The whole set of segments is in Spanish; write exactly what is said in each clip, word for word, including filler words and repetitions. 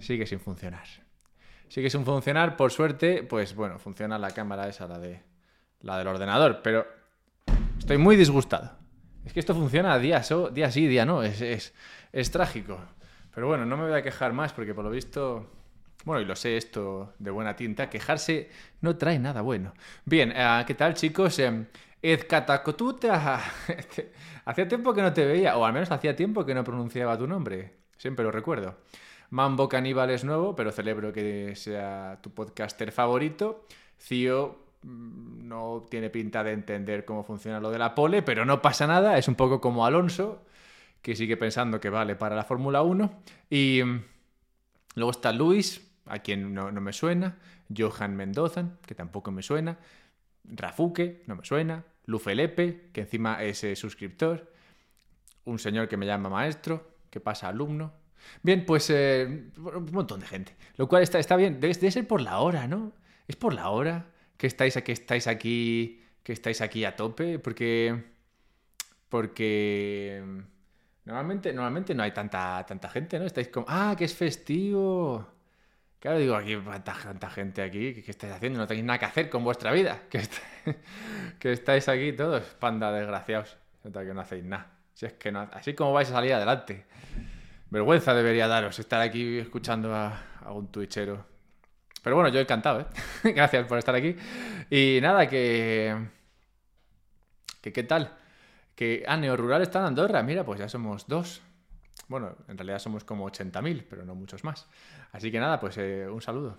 sigue sin funcionar. Sigue sin funcionar, por suerte, pues bueno, funciona la cámara esa, la de la del ordenador, pero estoy muy disgustado. Es que esto funciona día, so, día sí, día no, es, es, es trágico. Pero bueno, no me voy a quejar más porque por lo visto, bueno, y lo sé esto de buena tinta, quejarse no trae nada bueno. Bien, uh, ¿qué tal, chicos? Eh, Ezcatacotuta. Hacía tiempo que no te veía, o al menos hacía tiempo que no pronunciaba tu nombre. Siempre lo recuerdo. Mambo Caníbal es nuevo, pero celebro que sea tu podcaster favorito. Cío no tiene pinta de entender cómo funciona lo de la pole, pero no pasa nada, es un poco como Alonso, que sigue pensando que vale para la Fórmula uno. Y luego está Luis, a quien no, no me suena, Johan Mendoza, que tampoco me suena, Rafuque, no me suena, Lufelepe, que encima es eh, suscriptor, un señor que me llama maestro, que pasa alumno. Bien, pues eh, un montón de gente, lo cual está, está bien, debe, debe ser por la hora, ¿no? Es por la hora que estáis, que estáis aquí, que estáis aquí a tope, porque porque normalmente, normalmente no hay tanta, tanta gente, ¿no? Estáis como, ah, que es festivo. Claro, digo, aquí tanta, tanta gente aquí, ¿qué, qué estáis haciendo? No tenéis nada que hacer con vuestra vida. Que, est que estáis aquí todos, panda desgraciados. Nota que no hacéis nada. Si es que no, así como vais a salir adelante. Vergüenza debería daros estar aquí escuchando a, a un twitchero. Pero bueno, yo encantado, ¿eh? Gracias por estar aquí. Y nada, que... que ¿qué tal? Que, ah, Neorural está en Andorra. Mira, pues ya somos dos. Bueno, en realidad somos como ochenta mil, pero no muchos más. Así que nada, pues eh, un saludo.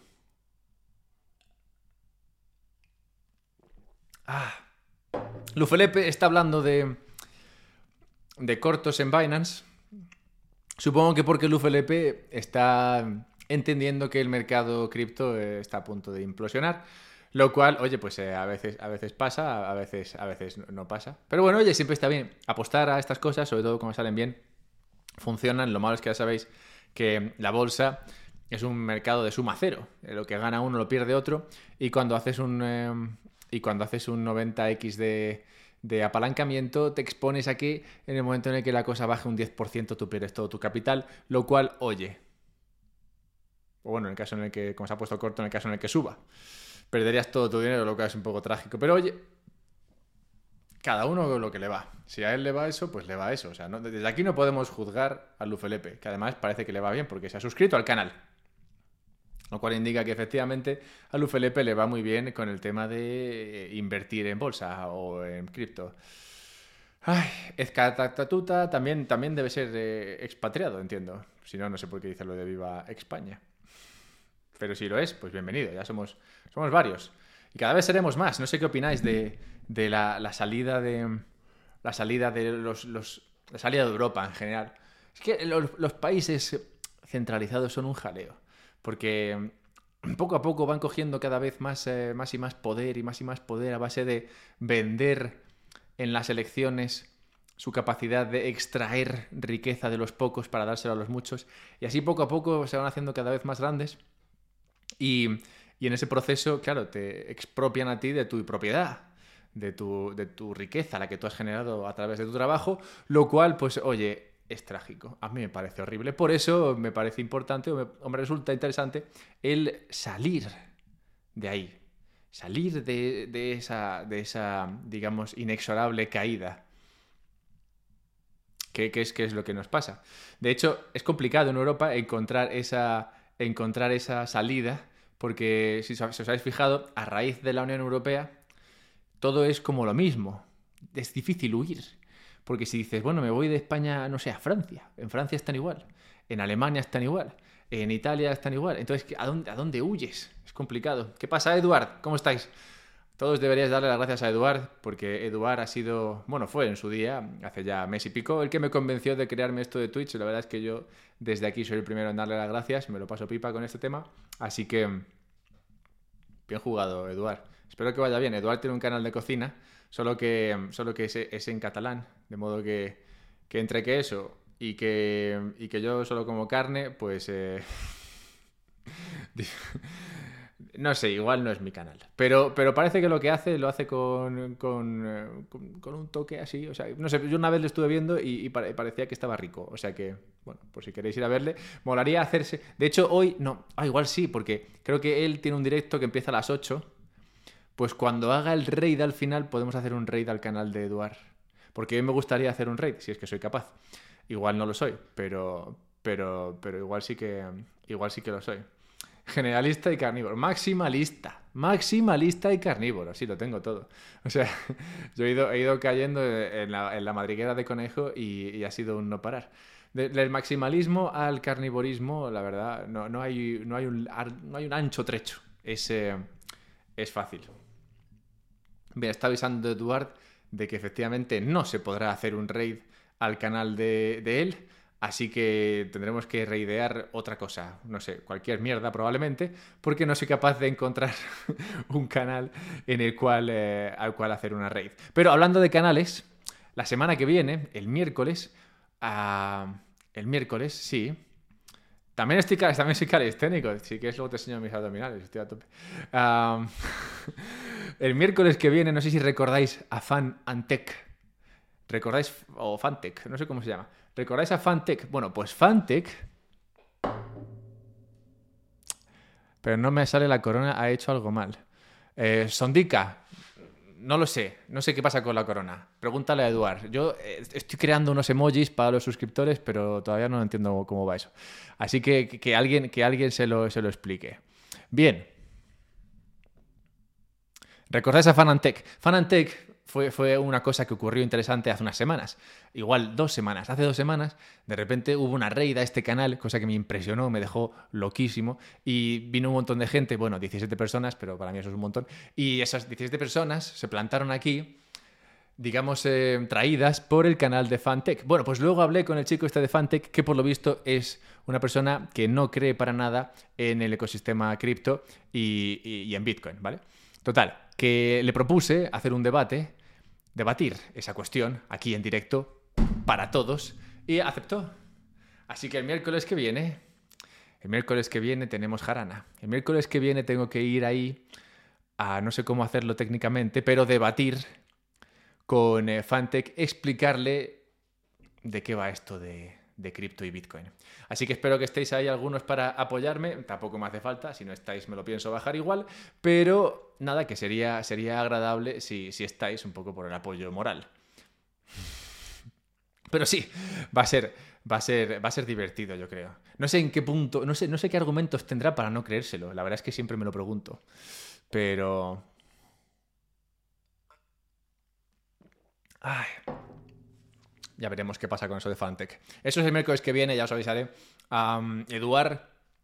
Ah, Lufelepe está hablando de, de cortos en Binance. Supongo que porque Lufelepe está entendiendo que el mercado cripto eh, está a punto de implosionar. Lo cual, oye, pues eh, a veces, a veces pasa, a veces, a veces no pasa. Pero bueno, oye, siempre está bien apostar a estas cosas, sobre todo cuando salen bien, funcionan. Lo malo es que ya sabéis que la bolsa es un mercado de suma cero. Lo que gana uno lo pierde otro. Y cuando haces un, eh, y cuando haces un noventa equis de, de apalancamiento, te expones a que en el momento en el que la cosa baje un diez por ciento, tú pierdes todo tu capital. Lo cual, oye, o bueno, en el caso en el que, como se ha puesto corto, en el caso en el que suba, perderías todo tu dinero, lo que es un poco trágico. Pero oye, cada uno con lo que le va. Si a él le va eso, pues le va eso. O sea, no, desde aquí no podemos juzgar a Lufelepe, que además parece que le va bien porque se ha suscrito al canal. Lo cual indica que efectivamente a Lufelepe le va muy bien con el tema de invertir en bolsa o en cripto. Ay, Ezcatacotuta también, también debe ser eh, expatriado, entiendo. Si no, no sé por qué dice lo de Viva España. Pero si lo es, pues bienvenido, ya somos, somos varios. Y cada vez seremos más. No sé qué opináis de, de la, la salida de. La salida de los, los. La salida de Europa en general. Es que los, los países centralizados son un jaleo. Porque poco a poco van cogiendo cada vez más, eh, más y más poder y más y más poder a base de vender en las elecciones su capacidad de extraer riqueza de los pocos para dársela a los muchos. Y así poco a poco se van haciendo cada vez más grandes. Y, y en ese proceso, claro, te expropian a ti de tu propiedad, de tu, de tu riqueza, la que tú has generado a través de tu trabajo, lo cual, pues, oye, es trágico. A mí me parece horrible. Por eso me parece importante, o me, o me resulta interesante, el salir de ahí. Salir de, de, esa, de esa, digamos, inexorable caída. ¿Qué, qué, es, ¿Qué es lo que nos pasa? De hecho, es complicado en Europa encontrar esa... encontrar esa salida, porque si os habéis fijado, a raíz de la Unión Europea, todo es como lo mismo. Es difícil huir, porque si dices, bueno, me voy de España, no sé, a Francia, en Francia están igual, en Alemania están igual, en Italia están igual, entonces, ¿a dónde, a dónde huyes? Es complicado. ¿Qué pasa, Eduard? ¿Cómo estáis? Todos deberíais darle las gracias a Eduard, porque Eduard ha sido, bueno, fue en su día, hace ya mes y pico, el que me convenció de crearme esto de Twitch. La verdad es que yo desde aquí soy el primero en darle las gracias, me lo paso pipa con este tema, así que bien jugado, Eduard. Espero que vaya bien. Eduard tiene un canal de cocina, solo que, solo que es, es en catalán, de modo que, que entre que eso y que, y que yo solo como carne, pues... Eh... No sé, igual no es mi canal. Pero, pero parece que lo que hace, lo hace con, con, eh, con- con un toque así. O sea, no sé, yo una vez lo estuve viendo y, y pare- parecía que estaba rico. O sea que, bueno, pues si queréis ir a verle, molaría hacerse. De hecho, hoy, no, ah, igual sí, porque creo que él tiene un directo que empieza a las ocho. Pues cuando haga el raid al final, podemos hacer un raid al canal de Eduard. Porque a mí me gustaría hacer un raid, si es que soy capaz. Igual no lo soy, pero, pero, pero igual sí que, igual sí que lo soy. Generalista y carnívoro. Maximalista. Maximalista y carnívoro. Sí, lo tengo todo. O sea, yo he ido, he ido cayendo en la, en la madriguera de conejo y, y ha sido un no parar. De- del maximalismo al carnivorismo, la verdad, no, no, hay, no, hay, un, ar- no hay un ancho trecho. Es, eh, es fácil. Bien, está avisando Eduard de que efectivamente no se podrá hacer un raid al canal de, de él, así que tendremos que raidear otra cosa, no sé, cualquier mierda probablemente, porque no soy capaz de encontrar un canal en el cual, eh, al cual hacer una raid. Pero hablando de canales, la semana que viene, el miércoles, ah, el miércoles, sí. También estoy, cal- también soy calisténico. Si quieres, luego te enseño mis abdominales. Estoy a tope. Am, el miércoles que viene, no sé si recordáis a Fan Antec. ¿Recordáis? O Fantech, no sé cómo se llama. ¿Recordáis a Fantech? Bueno, pues Fantech. Pero no me sale la corona, ha hecho algo mal. Eh, Sondica. No lo sé, no sé qué pasa con la corona. Pregúntale a Eduard. Yo eh, estoy creando unos emojis para los suscriptores, pero todavía no entiendo cómo va eso. Así que que, que alguien, que alguien se, lo, se lo explique. Bien. ¿Recordáis a Fanantec? Fanantec fue, fue una cosa que ocurrió interesante hace unas semanas. Igual dos semanas. Hace dos semanas, de repente hubo una raid a este canal, cosa que me impresionó, me dejó loquísimo. Y vino un montón de gente, bueno, diecisiete personas, pero para mí eso es un montón. Y esas diecisiete personas se plantaron aquí, digamos, eh, traídas por el canal de Fantech. Bueno, pues luego hablé con el chico este de Fantech, que por lo visto es una persona que no cree para nada en el ecosistema cripto y, y, y en Bitcoin, ¿vale? Total, que le propuse hacer un debate, debatir esa cuestión aquí en directo para todos y aceptó. Así que el miércoles que viene, el miércoles que viene tenemos jarana. El miércoles que viene tengo que ir ahí a no sé cómo hacerlo técnicamente, pero debatir con eh, Fantech, explicarle de qué va esto de, de cripto y Bitcoin. Así que espero que estéis ahí algunos para apoyarme. Tampoco me hace falta, si no estáis me lo pienso bajar igual, pero nada, que sería, sería agradable si, si estáis un poco por el apoyo moral. Pero sí, va a ser, va a ser, va a ser divertido, yo creo. No sé en qué punto, no sé, no sé qué argumentos tendrá para no creérselo. La verdad es que siempre me lo pregunto. Pero... Ay, ya veremos qué pasa con eso de Fantech. Eso es el miércoles que viene, ya os avisaré. Um, Eduard.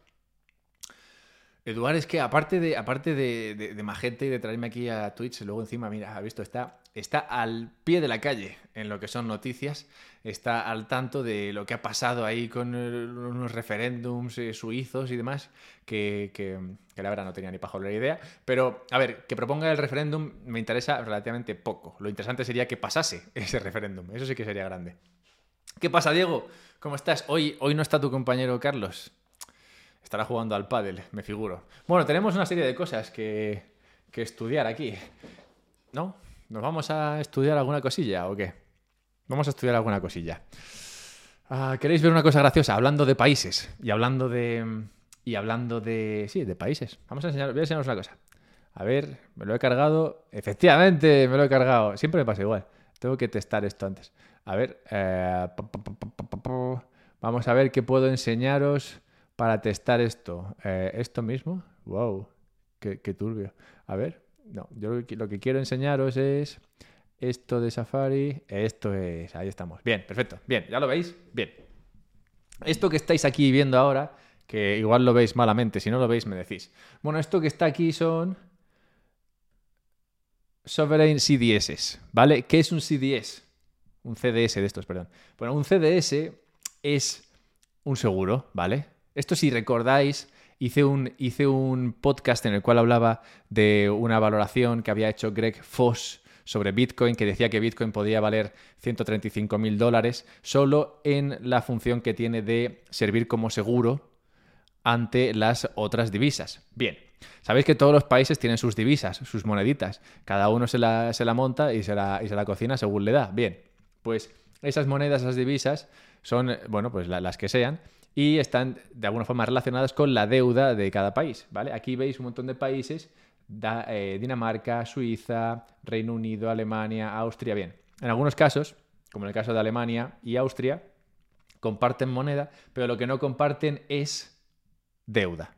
Eduard es que aparte de, aparte de, de, de majete y de traerme aquí a Twitch, luego encima, mira, ha visto, está, está al pie de la calle en lo que son noticias, está al tanto de lo que ha pasado ahí con el, unos referéndums eh, suizos y demás, que, que, que la verdad no tenía ni pajolera idea. Pero, a ver, que proponga el referéndum me interesa relativamente poco. Lo interesante sería que pasase ese referéndum, eso sí que sería grande. ¿Qué pasa, Diego? ¿Cómo estás? Hoy, hoy no está tu compañero Carlos. Estará jugando al pádel, me figuro. Bueno, tenemos una serie de cosas que, que estudiar aquí. ¿No? ¿Nos vamos a estudiar alguna cosilla o qué? Vamos a estudiar alguna cosilla. Ah, ¿queréis ver una cosa graciosa? Hablando de países y hablando de... Y hablando de... Sí, de países. Vamos a enseñar, voy a enseñaros una cosa. A ver, me lo he cargado. Efectivamente, me lo he cargado. Siempre me pasa igual. Tengo que testar esto antes. A ver. Eh... Vamos a ver qué puedo enseñaros para testar esto. Eh, ¿Esto mismo? Wow. Qué, qué turbio. A ver. No, yo lo que, lo que quiero enseñaros es esto de Safari. Esto es... Ahí estamos. Bien, perfecto. Bien, ¿ya lo veis? Bien. Esto que estáis aquí viendo ahora, que igual lo veis malamente, si no lo veis me decís. Bueno, esto que está aquí son Sovereign C D S, ¿vale? ¿Qué es un C D S? Un C D S de estos, perdón. Bueno, un C D S es un seguro, ¿vale? Esto, si recordáis, hice un, hice un podcast en el cual hablaba de una valoración que había hecho Greg Foss sobre Bitcoin, que decía que Bitcoin podía valer ciento treinta y cinco mil dólares solo en la función que tiene de servir como seguro ante las otras divisas. Bien, Sabéis que todos los países tienen sus divisas, sus moneditas. Cada uno se la, se la monta y se la, y se la cocina según le da. Bien, pues esas monedas, esas divisas, son, bueno, pues la, las que sean, y están de alguna forma relacionadas con la deuda de cada país, ¿vale? Aquí veis un montón de países, da, eh, Dinamarca, Suiza, Reino Unido, Alemania, Austria. Bien, en algunos casos, como en el caso de Alemania y Austria, comparten moneda, pero lo que no comparten es deuda.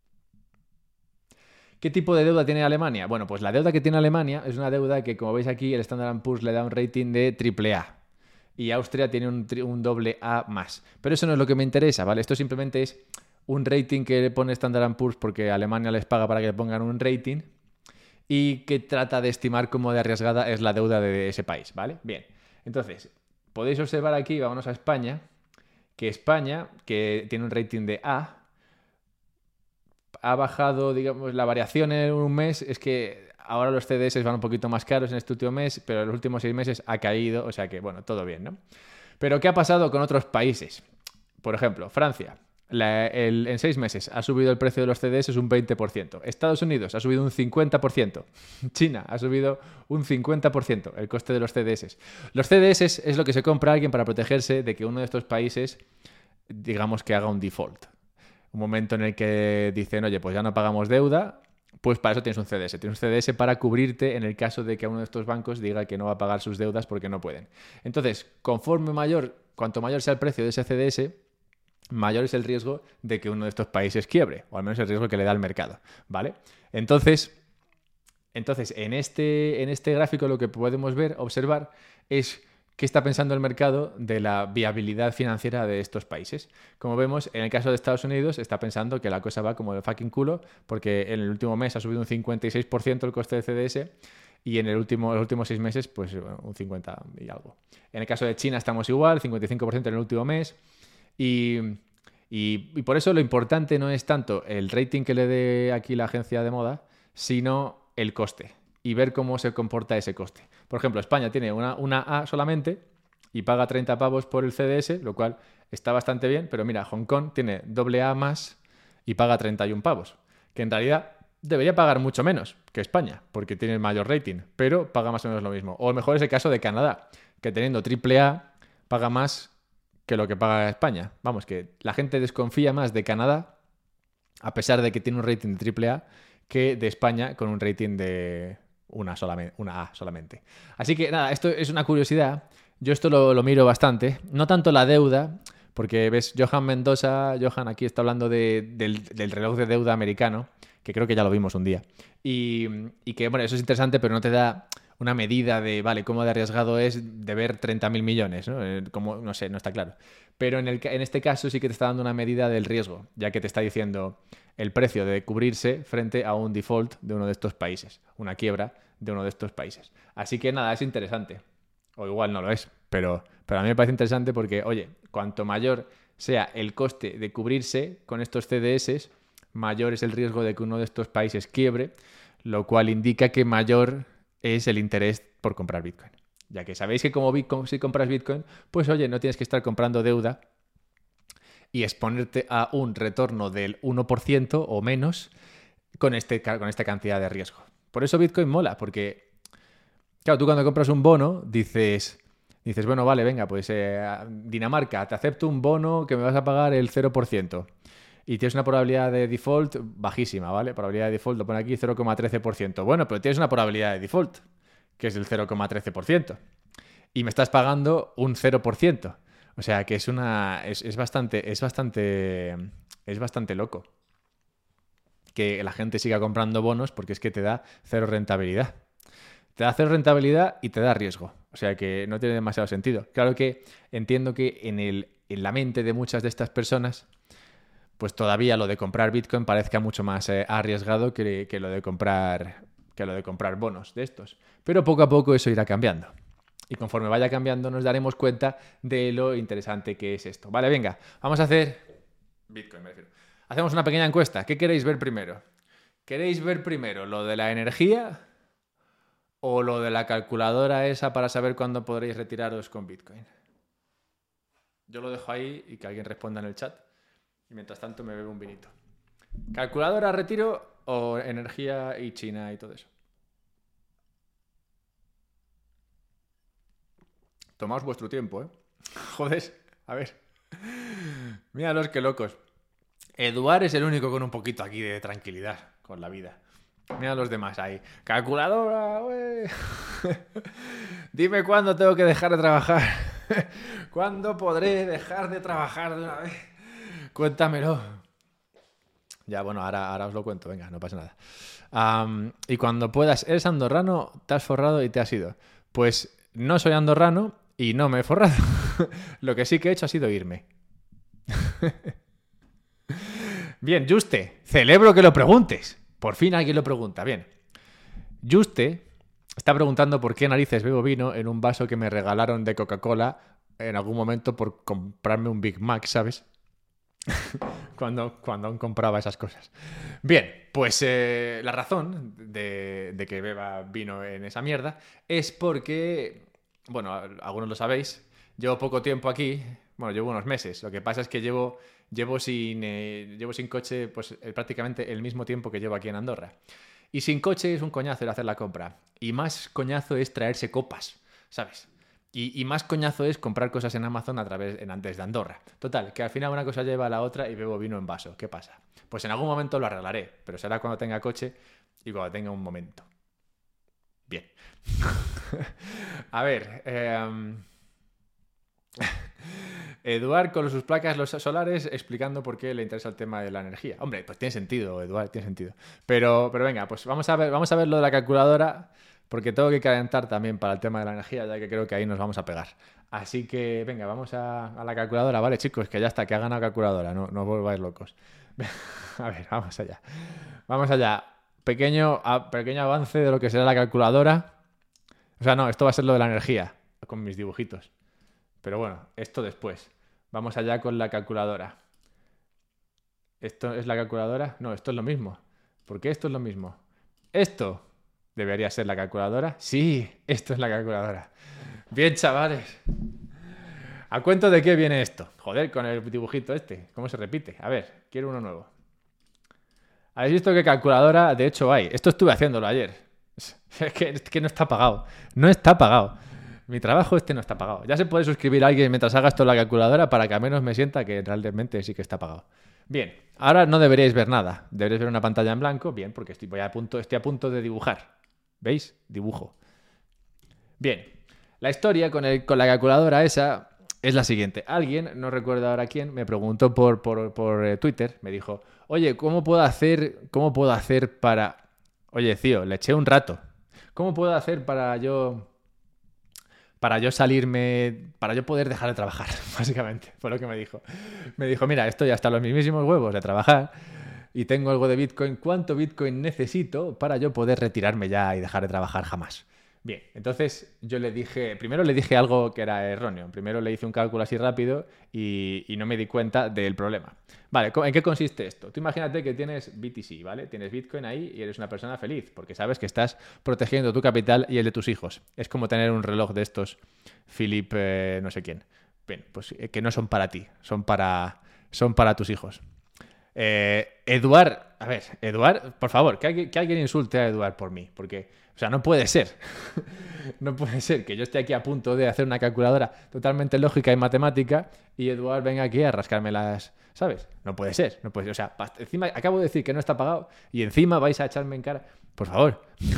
¿Qué tipo de deuda tiene Alemania? Bueno, pues la deuda que tiene Alemania es una deuda que, como veis aquí, el Standard and Poor's le da un rating de triple A. Y Austria tiene un, un doble A más. Pero eso no es lo que me interesa, ¿vale? Esto simplemente es un rating que le pone Standard and Poor's porque Alemania les paga para que le pongan un rating y que trata de estimar cómo de arriesgada es la deuda de ese país, ¿vale? Bien, entonces, podéis observar aquí, vámonos a España, que España, que tiene un rating de A, ha bajado, digamos, la variación en un mes es que ahora los C D S van un poquito más caros en este último mes, pero en los últimos seis meses ha caído, o sea que, bueno, todo bien, ¿no? Pero ¿qué ha pasado con otros países? Por ejemplo, Francia, la, el, en seis meses ha subido el precio de los C D S un veinte por ciento. Estados Unidos ha subido un cincuenta por ciento. China ha subido un cincuenta por ciento el coste de los C D S. Los C D S es lo que se compra alguien para protegerse de que uno de estos países, digamos, que haga un default. Un momento en el que dicen, oye, pues ya no pagamos deuda, pues para eso tienes un C D S. Tienes un C D S para cubrirte en el caso de que uno de estos bancos diga que no va a pagar sus deudas porque no pueden. Entonces, conforme mayor, cuanto mayor sea el precio de ese C D S, mayor es el riesgo de que uno de estos países quiebre, o al menos el riesgo que le da el mercado, ¿vale? Entonces, entonces en, este, en este gráfico lo que podemos ver, observar, es qué está pensando el mercado de la viabilidad financiera de estos países. Como vemos, en el caso de Estados Unidos está pensando que la cosa va como el fucking culo, porque en el último mes ha subido un cincuenta y seis por ciento el coste de C D S y en el último, los últimos seis meses pues un cincuenta y algo. En el caso de China estamos igual, cincuenta y cinco por ciento en el último mes. Y, y, y por eso lo importante no es tanto el rating que le dé aquí la agencia de moda, sino el coste y ver cómo se comporta ese coste. Por ejemplo, España tiene una, una A solamente y paga treinta pavos por el C D S, lo cual está bastante bien, pero mira, Hong Kong tiene doble A más y paga treinta y un pavos, que en realidad debería pagar mucho menos que España, porque tiene el mayor rating, pero paga más o menos lo mismo. O mejor es el caso de Canadá, que teniendo triple A paga más que lo que paga España. Vamos, que la gente desconfía más de Canadá, a pesar de que tiene un rating de triple A, que de España con un rating de una, solamente, una A solamente. Así que nada, esto es una curiosidad. Yo esto lo, lo miro bastante. No tanto la deuda, porque ves, Johan Mendoza, Johan aquí está hablando de, del, del reloj de deuda americano, que creo que ya lo vimos un día. Y, y que, bueno, eso es interesante, pero no te da una medida de, vale, cómo de arriesgado es deber treinta mil millones, ¿no? Como, no sé, no está claro. Pero en, el, en este caso sí que te está dando una medida del riesgo, ya que te está diciendo el precio de cubrirse frente a un default de uno de estos países, una quiebra de uno de estos países. Así que nada, es interesante. O igual no lo es, pero, pero a mí me parece interesante porque, oye, cuanto mayor sea el coste de cubrirse con estos C D S, mayor es el riesgo de que uno de estos países quiebre, lo cual indica que mayor es el interés por comprar Bitcoin. Ya que sabéis que como Bitcoin, si compras Bitcoin, pues oye, no tienes que estar comprando deuda y exponerte a un retorno del uno por ciento o menos con, este, con esta cantidad de riesgo. Por eso Bitcoin mola, porque, claro, tú cuando compras un bono dices, dices bueno, vale, venga, pues eh, Dinamarca, te acepto un bono que me vas a pagar el cero por ciento. Y tienes una probabilidad de default bajísima, ¿vale? Probabilidad de default, lo pone aquí cero coma trece por ciento. Bueno, pero tienes una probabilidad de default, que es el cero coma trece por ciento. Y me estás pagando un cero por ciento. O sea, que es una... Es, es bastante... Es bastante... Es bastante loco que la gente siga comprando bonos porque es que te da cero rentabilidad. Te da cero rentabilidad y te da riesgo. O sea, que no tiene demasiado sentido. Claro que entiendo que en, el, en la mente de muchas de estas personas, pues todavía lo de comprar Bitcoin parezca mucho más eh, arriesgado que, que, lo de comprar, que lo de comprar bonos de estos. Pero poco a poco eso irá cambiando. Y conforme vaya cambiando nos daremos cuenta de lo interesante que es esto. Vale, venga, vamos a hacer... Bitcoin, me refiero. Hacemos una pequeña encuesta. ¿Qué queréis ver primero? ¿Queréis ver primero lo de la energía o lo de la calculadora esa para saber cuándo podréis retiraros con Bitcoin? Yo lo dejo ahí y que alguien responda en el chat. Y mientras tanto me bebo un vinito. Calculadora, retiro o energía y China y todo eso? Tomaos vuestro tiempo, ¿eh? Joder, a ver. Míralos qué locos. Eduard es el único con un poquito aquí de tranquilidad con la vida. Mira los demás ahí. Calculadora, güey. Dime cuándo tengo que dejar de trabajar. ¿Cuándo podré dejar de trabajar de una vez? Cuéntamelo. Ya, bueno, ahora, ahora os lo cuento. Venga, no pasa nada. Um, y cuando puedas, eres andorrano, te has forrado y te has ido. Pues no soy andorrano y no me he forrado. Lo que sí que he hecho ha sido irme. Bien, Juste, celebro que lo preguntes. Por fin alguien lo pregunta. Bien. Juste está preguntando por qué narices bebo vino en un vaso que me regalaron de Coca-Cola en algún momento por comprarme un Big Mac, ¿sabes? cuando, cuando aún compraba esas cosas. Bien, pues eh, la razón de, de que beba vino en esa mierda es porque, bueno, algunos lo sabéis, llevo poco tiempo aquí, bueno, llevo unos meses. Lo que pasa es que llevo... Llevo sin, eh, llevo sin coche pues, eh, prácticamente el mismo tiempo que llevo aquí en Andorra. Y sin coche es un coñazo el hacer la compra. Y más coñazo es traerse copas, ¿sabes? Y, y más coñazo es comprar cosas en Amazon a través en, desde Andorra. Total, que al final una cosa lleva a la otra y bebo vino en vaso. ¿Qué pasa? Pues en algún momento lo arreglaré, pero será cuando tenga coche y cuando tenga un momento. Bien. A ver... Eh... Eduard con sus placas los solares explicando por qué le interesa el tema de la energía. Hombre, pues tiene sentido, Eduard, tiene sentido. Pero, pero venga, pues vamos a ver, vamos a ver lo de la calculadora, porque tengo que calentar también para el tema de la energía, ya que creo que ahí nos vamos a pegar. Así que, venga, vamos a, a la calculadora, ¿vale, chicos? Que ya está, que ha ganado calculadora, no, no os volváis locos. A ver, vamos allá. Vamos allá. Pequeño, a, pequeño avance de lo que será la calculadora. O sea, no, esto va a ser lo de la energía, con mis dibujitos. Pero bueno, esto después. Vamos allá con la calculadora. ¿Esto es la calculadora? No, esto es lo mismo. ¿Por qué esto es lo mismo? ¿Esto debería ser la calculadora? Sí, esto es la calculadora. Bien, chavales. ¿A cuento de qué viene esto? Joder, con el dibujito este. ¿Cómo se repite? A ver, quiero uno nuevo. ¿Habéis visto qué calculadora de hecho hay? Esto estuve haciéndolo ayer. Es que, es que no está pagado. No está pagado. Mi trabajo este no está pagado. Ya se puede suscribir a alguien mientras haga esto en la calculadora para que al menos me sienta que realmente sí que está pagado. Bien, ahora no deberíais ver nada. Deberéis ver una pantalla en blanco. Bien, porque estoy, voy a punto, estoy a punto de dibujar. ¿Veis? Dibujo. Bien, la historia con, el, con la calculadora esa es la siguiente. Alguien, no recuerdo ahora quién, me preguntó por, por, por eh, Twitter. Me dijo, oye, ¿cómo puedo hacer, cómo puedo hacer para... Oye, tío, le eché un rato. ¿Cómo puedo hacer para yo... para yo salirme, para yo poder dejar de trabajar, básicamente, fue lo que me dijo. Me dijo, mira, estoy hasta los mismísimos huevos de trabajar y tengo algo de Bitcoin. ¿Cuánto Bitcoin necesito para yo poder retirarme ya y dejar de trabajar jamás? Bien, entonces yo le dije, primero le dije algo que era erróneo. Primero le hice un cálculo así rápido y, y no me di cuenta del problema. Vale, ¿en qué consiste esto? Tú imagínate que tienes B T C, ¿vale? Tienes Bitcoin ahí y eres una persona feliz porque sabes que estás protegiendo tu capital y el de tus hijos. Es como tener un reloj de estos Philip eh, no sé quién. Bien, pues eh, que no son para ti, son para, son para tus hijos. Eh, Eduard, a ver, Eduard, por favor, que, alguien, que alguien insulte a Eduard por mí, porque, o sea, no puede ser, no puede ser que yo esté aquí a punto de hacer una calculadora totalmente lógica y matemática y Eduard venga aquí a rascarme las, ¿sabes? No puede ser, no puede ser, o sea, encima acabo de decir que no está pagado y encima vais a echarme en cara, por favor.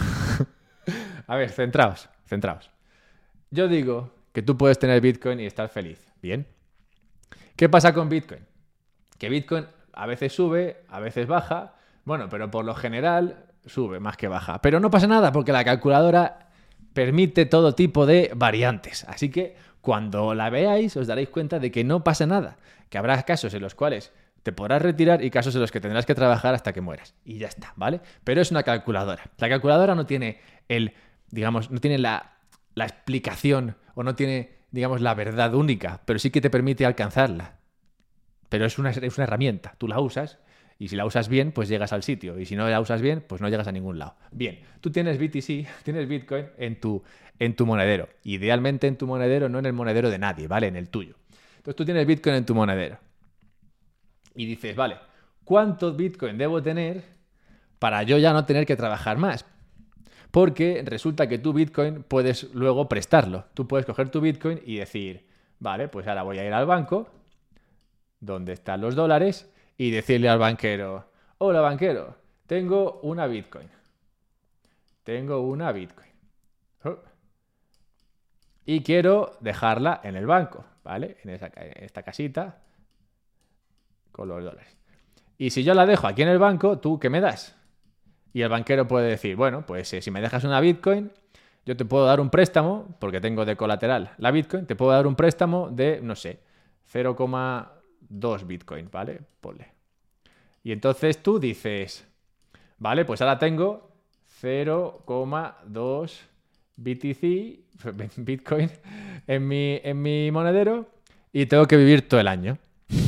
A ver, centraos, centraos. Yo digo que tú puedes tener Bitcoin y estar feliz, ¿bien? ¿Qué pasa con Bitcoin? Que Bitcoin a veces sube, a veces baja, bueno, pero por lo general sube más que baja. Pero no pasa nada porque la calculadora permite todo tipo de variantes. Así que cuando la veáis os daréis cuenta de que no pasa nada, que habrá casos en los cuales te podrás retirar y casos en los que tendrás que trabajar hasta que mueras. Y ya está, ¿vale? Pero es una calculadora. La calculadora no tiene el, digamos, no tiene la, la explicación o no tiene, digamos, la verdad única, pero sí que te permite alcanzarla. Pero es una, es una herramienta, tú la usas y si la usas bien, pues llegas al sitio. Y si no la usas bien, pues no llegas a ningún lado. Bien, tú tienes B T C, tienes Bitcoin en tu, en tu monedero. Idealmente en tu monedero, no en el monedero de nadie, ¿vale? En el tuyo. Entonces tú tienes Bitcoin en tu monedero. Y dices, vale, ¿cuánto Bitcoin debo tener para yo ya no tener que trabajar más. Porque resulta que tu Bitcoin puedes luego prestarlo. Tú puedes coger tu Bitcoin y decir, vale, pues ahora voy a ir al banco, donde están los dólares, y decirle al banquero, hola banquero, tengo una Bitcoin. Tengo una Bitcoin. Oh. Y quiero dejarla en el banco, ¿vale? En, esa, en esta casita con los dólares. Y si yo la dejo aquí en el banco, ¿tú qué me das? Y el banquero puede decir, bueno, pues eh, si me dejas una Bitcoin, yo te puedo dar un préstamo, porque tengo de colateral la Bitcoin, te puedo dar un préstamo de, no sé, cero coma dos Bitcoin, ¿vale? Ponle. Y entonces tú dices, vale, pues ahora tengo cero coma dos B T C, Bitcoin, en mi, en mi monedero y tengo que vivir todo el año.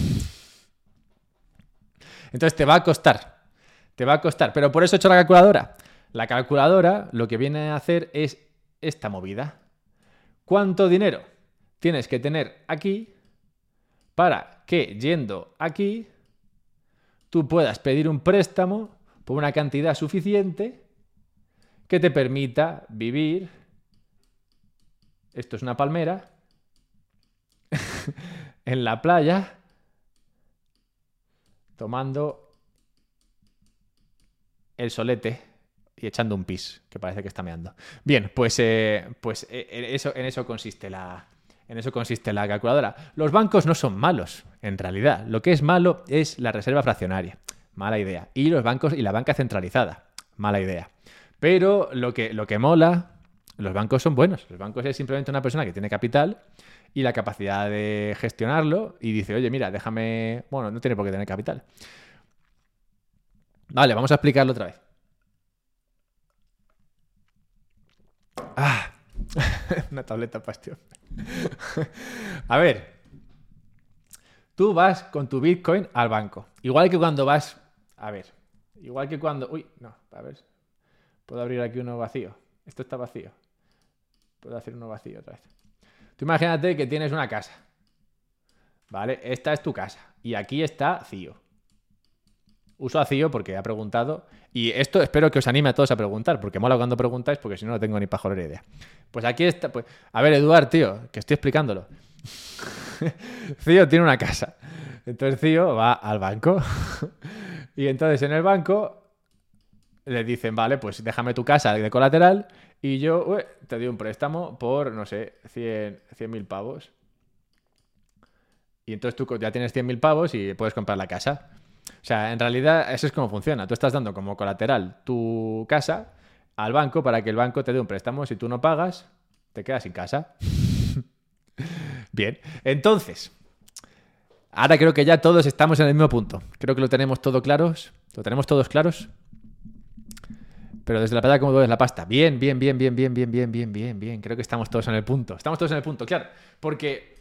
Entonces te va a costar, te va a costar. Pero por eso he hecho la calculadora. La calculadora lo que viene a hacer es esta movida. ¿Cuánto dinero tienes que tener aquí para que, yendo aquí, tú puedas pedir un préstamo por una cantidad suficiente que te permita vivir, esto es una palmera, en la playa, tomando el solete y echando un pis, que parece que está meando. Bien, pues, eh, pues eh, en, eso, en, eso consiste la, en eso consiste la calculadora. Los bancos no son malos, en realidad. Lo que es malo es la reserva fraccionaria. Mala idea. Y los bancos y la banca centralizada. Mala idea. Pero lo que, lo que mola, los bancos son buenos. Los bancos es simplemente una persona que tiene capital y la capacidad de gestionarlo y dice, oye, mira, déjame... Bueno, no tiene por qué tener capital. Vale, vamos a explicarlo otra vez. Ah, una tableta Pasteur. A ver, tú vas con tu Bitcoin al banco. Igual que cuando vas... A ver, igual que cuando... Uy, no, a ver... Puedo abrir aquí uno vacío. Esto está vacío. Puedo hacer uno vacío otra vez. Tú imagínate que tienes una casa. ¿Vale? Esta es tu casa. Y aquí está Cío. Uso a Cío porque ha preguntado. Y esto espero que os anime a todos a preguntar. Porque mola cuando preguntáis, porque si no, no tengo ni pajolera idea. Pues aquí está. Pues... A ver, Eduard, tío, que estoy explicándolo. Cío tiene una casa. Entonces Cío va al banco. Y entonces en el banco... Le dicen, vale, pues déjame tu casa de colateral y yo ué, te doy un préstamo por, no sé, cien mil pavos. Y entonces tú ya tienes cien mil pavos y puedes comprar la casa. O sea, en realidad eso es como funciona. Tú estás dando como colateral tu casa al banco para que el banco te dé un préstamo. Si tú no pagas, te quedas sin casa. Bien, entonces, ahora creo que ya todos estamos en el mismo punto. Creo que lo tenemos todo claros. ¿Lo tenemos todos claros? Pero desde la playa, ¿cómo duele la pasta? Bien, bien, bien, bien, bien, bien, bien, bien, bien, bien. Creo que estamos todos en el punto. Estamos todos en el punto, claro. Porque...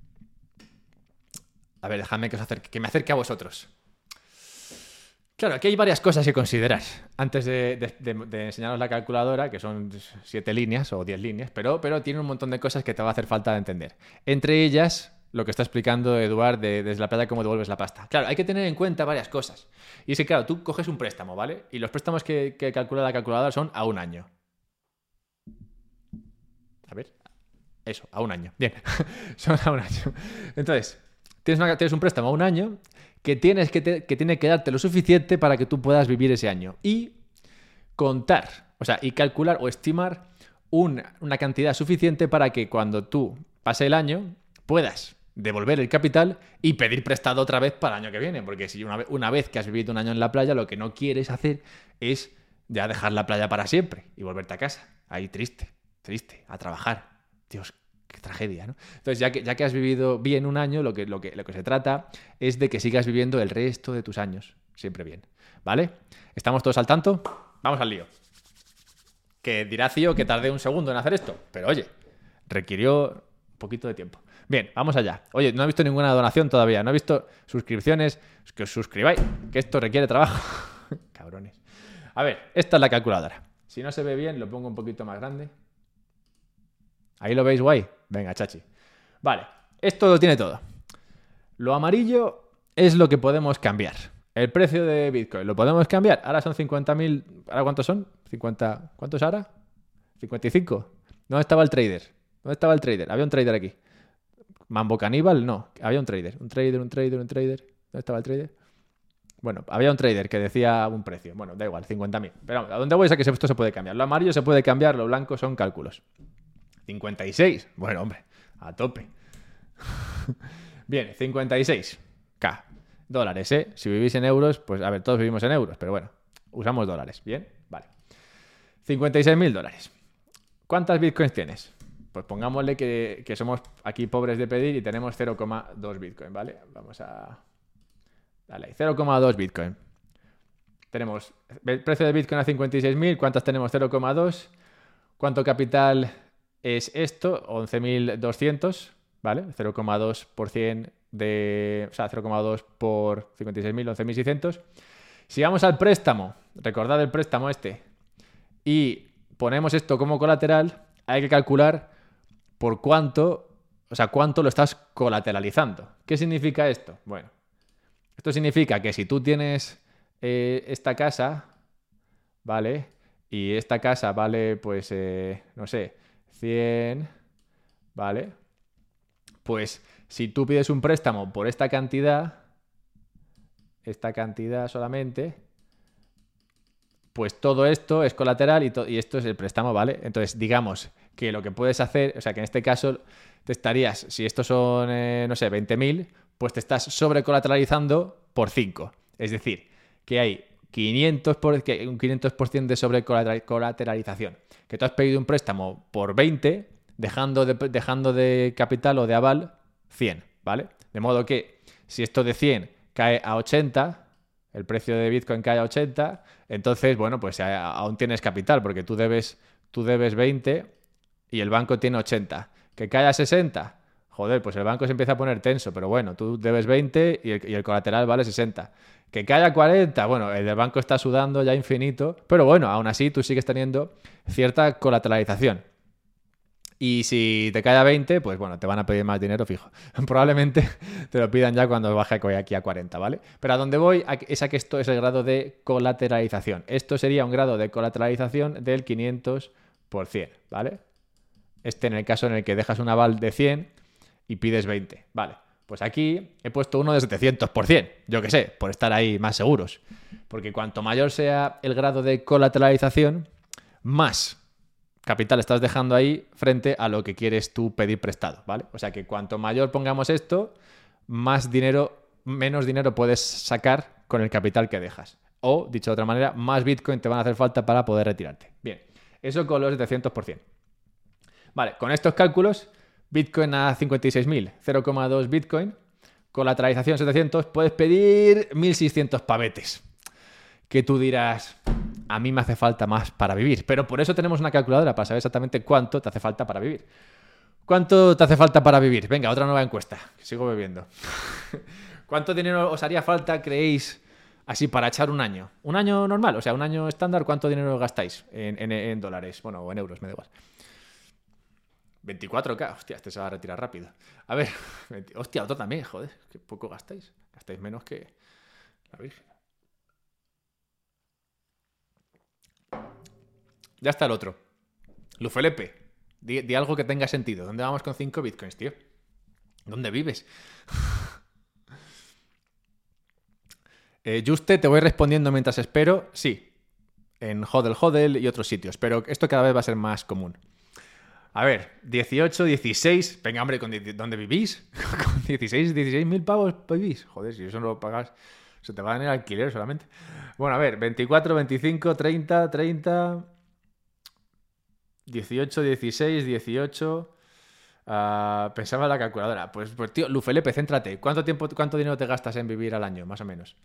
A ver, dejadme que, os acerque, que me acerque a vosotros. Claro, aquí hay varias cosas que considerar antes de, de, de, de enseñaros la calculadora, que son siete líneas o diez líneas, pero, pero tiene un montón de cosas que te va a hacer falta de entender. Entre ellas... Lo que está explicando Eduard de, desde la playa, cómo devuelves la pasta. Claro, hay que tener en cuenta varias cosas. Y es que, claro, tú coges un préstamo, ¿vale? Y los préstamos que, que calcula la calculadora son a un año. A ver. Eso, a un año. Bien. Son a un año. Entonces, tienes, una, tienes un préstamo a un año que, tienes que, te, que tiene que darte lo suficiente para que tú puedas vivir ese año. Y contar, o sea, y calcular o estimar una, una cantidad suficiente para que cuando tú pase el año puedas devolver el capital y pedir prestado otra vez para el año que viene. Porque si una vez, una vez que has vivido un año en la playa, lo que no quieres hacer es ya dejar la playa para siempre y volverte a casa. Ahí triste, triste, a trabajar. Dios, qué tragedia, ¿no? Entonces, ya que, ya que has vivido bien un año, lo que, lo, que, lo que se trata es de que sigas viviendo el resto de tus años siempre bien. ¿Vale? ¿Estamos todos al tanto? Vamos al lío. Que dirá Cío que tardé un segundo en hacer esto. Pero oye, requirió un poquito de tiempo. Bien, vamos allá. Oye, no he visto ninguna donación todavía. No he visto suscripciones. Que os suscribáis, que esto requiere trabajo. Cabrones. A ver, esta es la calculadora. Si no se ve bien, lo pongo un poquito más grande. ¿Ahí lo veis guay? Venga, chachi. Vale, esto lo tiene todo. Lo amarillo es lo que podemos cambiar. El precio de Bitcoin, ¿lo podemos cambiar? Ahora son cincuenta mil. ¿Ahora cuántos son? cincuenta. ¿Cuántos ahora? cincuenta y cinco. ¿Dónde estaba el trader? ¿Dónde estaba el trader? Había un trader aquí. ¿Mambo Caníbal? No. Había un trader. Un trader, un trader, un trader. ¿Dónde estaba el trader? Bueno, había un trader que decía un precio. Bueno, da igual, cincuenta mil. Pero ¿a dónde voy? Es a que esto se puede cambiar. Lo amarillo se puede cambiar, lo blanco son cálculos. cincuenta y seis. Bueno, hombre, a tope. Bien, cincuenta y seis K. Dólares, ¿eh? Si vivís en euros, pues a ver, todos vivimos en euros, pero bueno, usamos dólares. Bien, vale. cincuenta y seis mil dólares. ¿Cuántas bitcoins tienes? Pues pongámosle que, que somos aquí pobres de pedir y tenemos cero coma dos bitcoin, ¿vale? Vamos a... Dale, cero coma dos bitcoin. Tenemos el precio de bitcoin a cincuenta y seis mil. ¿Cuántas tenemos? cero coma dos. ¿Cuánto capital es esto? once mil doscientos, ¿vale? cero coma dos por ciento de... O sea, cero coma dos por cincuenta y seis mil, once mil seiscientos. Si vamos al préstamo, recordad el préstamo este, y ponemos esto como colateral, hay que calcular por cuánto, o sea, cuánto lo estás colateralizando. ¿Qué significa esto? Bueno, esto significa que si tú tienes eh, esta casa, ¿vale? Y esta casa vale, pues, eh, no sé, cien, ¿vale? Pues si tú pides un préstamo por esta cantidad, esta cantidad solamente, pues todo esto es colateral y, y esto es el préstamo, ¿vale? Entonces, digamos que lo que puedes hacer, o sea, que en este caso te estarías, si estos son, eh, no sé, veinte mil, pues te estás sobrecolateralizando por cinco. Es decir, que hay quinientos por, que un quinientos por ciento de sobrecolateralización. Que tú has pedido un préstamo por veinte, dejando de, dejando de capital o de aval cien, ¿vale? De modo que si esto de cien cae a ochenta, el precio de Bitcoin cae a ochenta, entonces, bueno, pues aún tienes capital, porque tú debes, tú debes veinte y el banco tiene ochenta. ¿Que cae a sesenta? Joder, pues el banco se empieza a poner tenso, pero bueno, tú debes veinte y el, y el colateral vale sesenta. ¿Que cae a cuarenta? Bueno, el del banco está sudando ya infinito, pero bueno, aún así tú sigues teniendo cierta colateralización. Y si te cae a veinte, pues bueno, te van a pedir más dinero fijo. Probablemente te lo pidan ya cuando baje aquí a cuarenta, ¿vale? Pero a donde voy es a que esto es el grado de colateralización. Esto sería un grado de colateralización del quinientos por ciento, ¿vale? Este en el caso en el que dejas un aval de cien y pides veinte, ¿vale? Pues aquí he puesto uno de setecientos por ciento, yo qué sé, por estar ahí más seguros. Porque cuanto mayor sea el grado de colateralización, más capital estás dejando ahí frente a lo que quieres tú pedir prestado, ¿vale? O sea que cuanto mayor pongamos esto, más dinero, menos dinero puedes sacar con el capital que dejas. O, dicho de otra manera, más Bitcoin te van a hacer falta para poder retirarte. Bien, eso con los setecientos por ciento. Vale, con estos cálculos, Bitcoin a cincuenta y seis mil, cero coma dos Bitcoin, colateralización setecientos, puedes pedir mil seiscientos pavetes. Que tú dirás, a mí me hace falta más para vivir. Pero por eso tenemos una calculadora para saber exactamente cuánto te hace falta para vivir. ¿Cuánto te hace falta para vivir? Venga, otra nueva encuesta. Sigo bebiendo. ¿Cuánto dinero os haría falta, creéis, así para echar un año? ¿Un año normal? O sea, un año estándar, ¿cuánto dinero gastáis en, en, en dólares? Bueno, o en euros, me da igual. veinticuatro K. Hostia, este se va a retirar rápido. A ver. veinte Hostia, otro también, joder. Qué poco gastáis. Gastáis menos que la Virgen. Ya está el otro. Lufelepe, di, di algo que tenga sentido. ¿Dónde vamos con cinco bitcoins, tío? ¿Dónde vives? eh, Juste, te voy respondiendo mientras espero. Sí, en Hodel Hodel y otros sitios. Pero esto cada vez va a ser más común. A ver, dieciocho, dieciséis. Venga, hombre, ¿con ¿dónde vivís? Con dieciséis, dieciséis mil pavos vivís. Joder, si eso no lo pagas, se te va a venir alquiler solamente. Bueno, a ver, veinticuatro, veinticinco, treinta, treinta... dieciocho, dieciséis, dieciocho... Uh, pensaba en la calculadora. Pues, pues tío, Lufelepe, céntrate. ¿Cuánto tiempo, cuánto dinero te gastas en vivir al año, más o menos?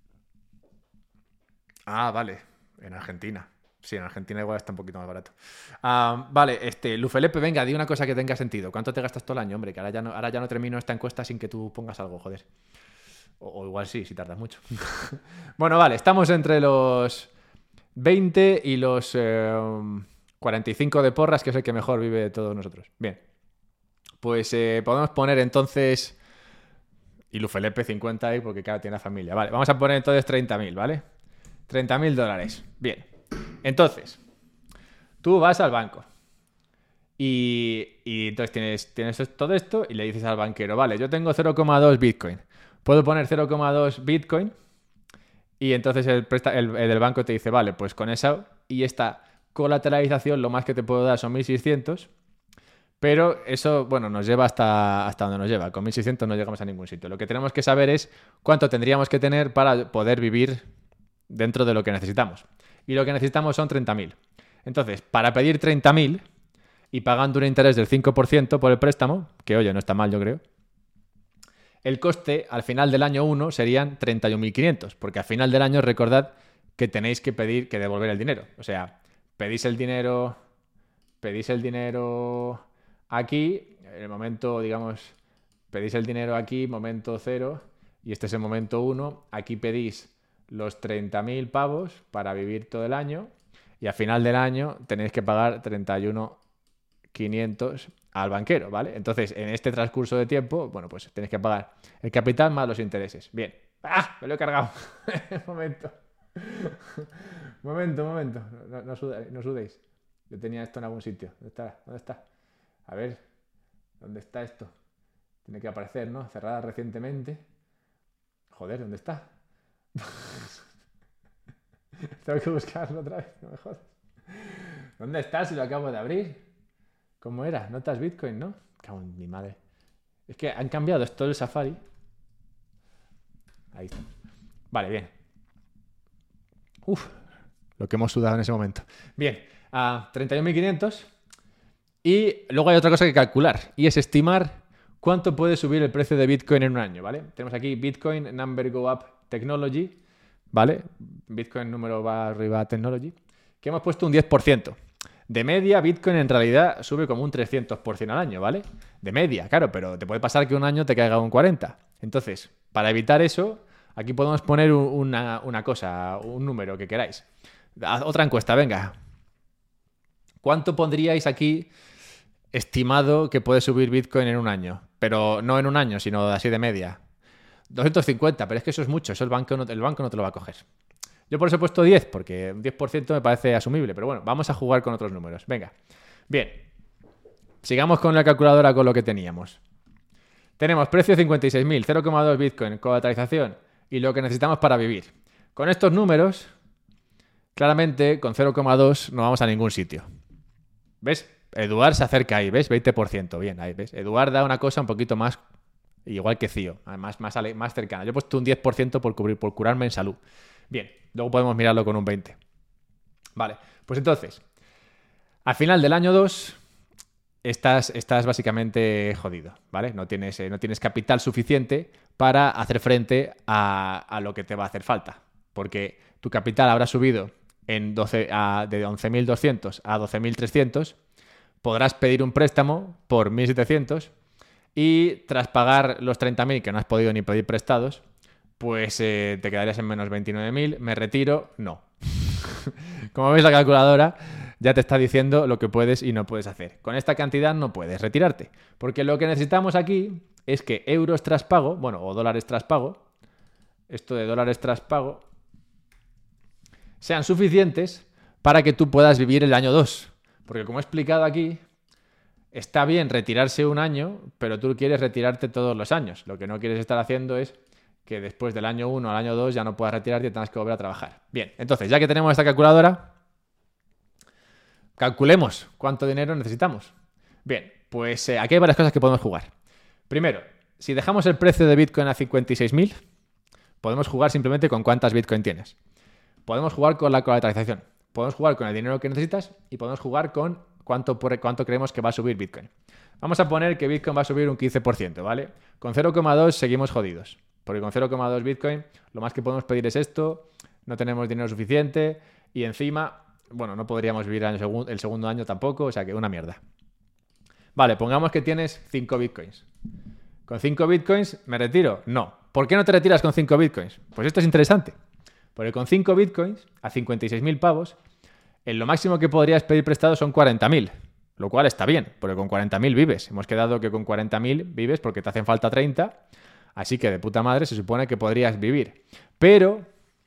Ah, vale. En Argentina. Sí, en Argentina igual está un poquito más barato. Uh, vale, este, Lufelepe, venga, di una cosa que tenga sentido. ¿Cuánto te gastas todo el año, hombre? Que ahora ya no, ahora ya no termino esta encuesta sin que tú pongas algo, joder. O, o igual sí, si tardas mucho. Bueno, vale, estamos entre los veinte y los eh, cuarenta y cinco de porras, que es el que mejor vive de todos nosotros. Bien. Pues eh, podemos poner entonces Y Lufelepe cincuenta ahí porque, claro, tiene la familia. Vale, vamos a poner entonces treinta mil, ¿vale? treinta mil dólares. Bien. Entonces, tú vas al banco. Y, y entonces tienes, tienes todo esto y le dices al banquero, vale, yo tengo cero coma dos Bitcoin. Puedo poner cero coma dos Bitcoin y entonces el, presta, el, el del banco te dice, vale, pues con esa y esta colateralización lo más que te puedo dar son mil seiscientos, pero eso, bueno, nos lleva hasta, hasta donde nos lleva. Con mil seiscientos no llegamos a ningún sitio. Lo que tenemos que saber es cuánto tendríamos que tener para poder vivir dentro de lo que necesitamos. Y lo que necesitamos son treinta mil. Entonces, para pedir treinta mil y pagando un interés del cinco por ciento por el préstamo, que oye, no está mal yo creo, el coste al final del año uno serían treinta y un mil quinientos, porque al final del año recordad que tenéis que pedir, que devolver el dinero. O sea, pedís el dinero, pedís el dinero aquí, en el momento, digamos, pedís el dinero aquí, momento cero, y este es el momento uno, aquí pedís los treinta mil pavos para vivir todo el año, y al final del año tenéis que pagar treinta y uno mil quinientos al banquero, ¿vale? Entonces, en este transcurso de tiempo, bueno, pues tenéis que pagar el capital más los intereses. Bien. ¡Ah! Me lo he cargado. momento. momento, momento. No, no, sudéis, no sudéis. Yo tenía esto en algún sitio. ¿Dónde está? ¿Dónde está? A ver. ¿Dónde está esto? Tiene que aparecer, ¿no? Cerrada recientemente. Joder, ¿dónde está? Tengo que buscarlo otra vez. No me jodas. ¿Dónde está si lo acabo de abrir? ¿Cómo era? Notas Bitcoin, ¿no? Cago en mi madre. Es que han cambiado esto del Safari. Ahí está. Vale, bien. Uf, lo que hemos sudado en ese momento. Bien, a treinta y un mil quinientos. Y luego hay otra cosa que calcular. Y es estimar cuánto puede subir el precio de Bitcoin en un año, ¿vale? Tenemos aquí Bitcoin Number Go Up Technology, ¿vale? Bitcoin número va arriba Technology. Que hemos puesto un diez por ciento. De media, Bitcoin en realidad sube como un trescientos por ciento al año, ¿vale? De media, claro, pero te puede pasar que un año te caiga un cuarenta por ciento. Entonces, para evitar eso, aquí podemos poner una, una cosa, un número que queráis. Otra encuesta, venga. ¿Cuánto pondríais aquí estimado que puede subir Bitcoin en un año? Pero no en un año, sino así de media. doscientos cincuenta, pero es que eso es mucho, eso el banco no, el banco no te lo va a coger. Yo por eso he puesto diez, porque un diez por ciento me parece asumible, pero bueno, vamos a jugar con otros números. Venga, bien. Sigamos con la calculadora con lo que teníamos. Tenemos precio cincuenta y seis mil, cero coma dos Bitcoin, colateralización y lo que necesitamos para vivir. Con estos números, claramente con cero coma dos no vamos a ningún sitio. ¿Ves? Eduard se acerca ahí, ¿ves? veinte por ciento, bien, ahí, ¿ves? Eduard da una cosa un poquito más, igual que Cío, además más, más cercana. Yo he puesto un diez por ciento por, cubrir, por curarme en salud. Bien, luego podemos mirarlo con un veinte. Vale, pues entonces, al final del año dos estás, estás básicamente jodido, ¿vale? No tienes, eh, no tienes capital suficiente para hacer frente a, a lo que te va a hacer falta. Porque tu capital habrá subido en doce, a, de once mil doscientos a doce mil trescientos. Podrás pedir un préstamo por mil setecientos y tras pagar los treinta mil que no has podido ni pedir prestados, pues eh, te quedarías en menos veintinueve mil. Me retiro, no. Como ves, la calculadora ya te está diciendo lo que puedes y no puedes hacer. Con esta cantidad no puedes retirarte, porque lo que necesitamos aquí es que euros tras pago, bueno, o dólares tras pago, esto de dólares tras pago, sean suficientes para que tú puedas vivir el año dos. Porque como he explicado aquí, está bien retirarse un año, pero tú quieres retirarte todos los años. Lo que no quieres estar haciendo es que después del año uno al año dos ya no puedas retirarte y tengas que volver a trabajar. Bien, entonces, ya que tenemos esta calculadora, calculemos cuánto dinero necesitamos. Bien, pues eh, aquí hay varias cosas que podemos jugar. Primero, si dejamos el precio de Bitcoin a cincuenta y seis mil, podemos jugar simplemente con cuántas Bitcoin tienes. Podemos jugar con la colateralización. Podemos jugar con el dinero que necesitas y podemos jugar con cuánto, por, cuánto creemos que va a subir Bitcoin. Vamos a poner que Bitcoin va a subir un quince por ciento, ¿vale? Con cero coma dos seguimos jodidos. Porque con cero coma dos Bitcoin lo más que podemos pedir es esto, no tenemos dinero suficiente y encima, bueno, no podríamos vivir el, segun, el segundo año tampoco, o sea que una mierda. Vale, pongamos que tienes cinco Bitcoins. ¿Con cinco Bitcoins me retiro? No. ¿Por qué no te retiras con cinco Bitcoins? Pues esto es interesante. Porque con cinco Bitcoins, a cincuenta y seis mil pavos, en lo máximo que podrías pedir prestado son cuarenta mil. Lo cual está bien, porque con cuarenta mil vives. Hemos quedado que con cuarenta mil vives porque te hacen falta treinta. Así que de puta madre se supone que podrías vivir. Pero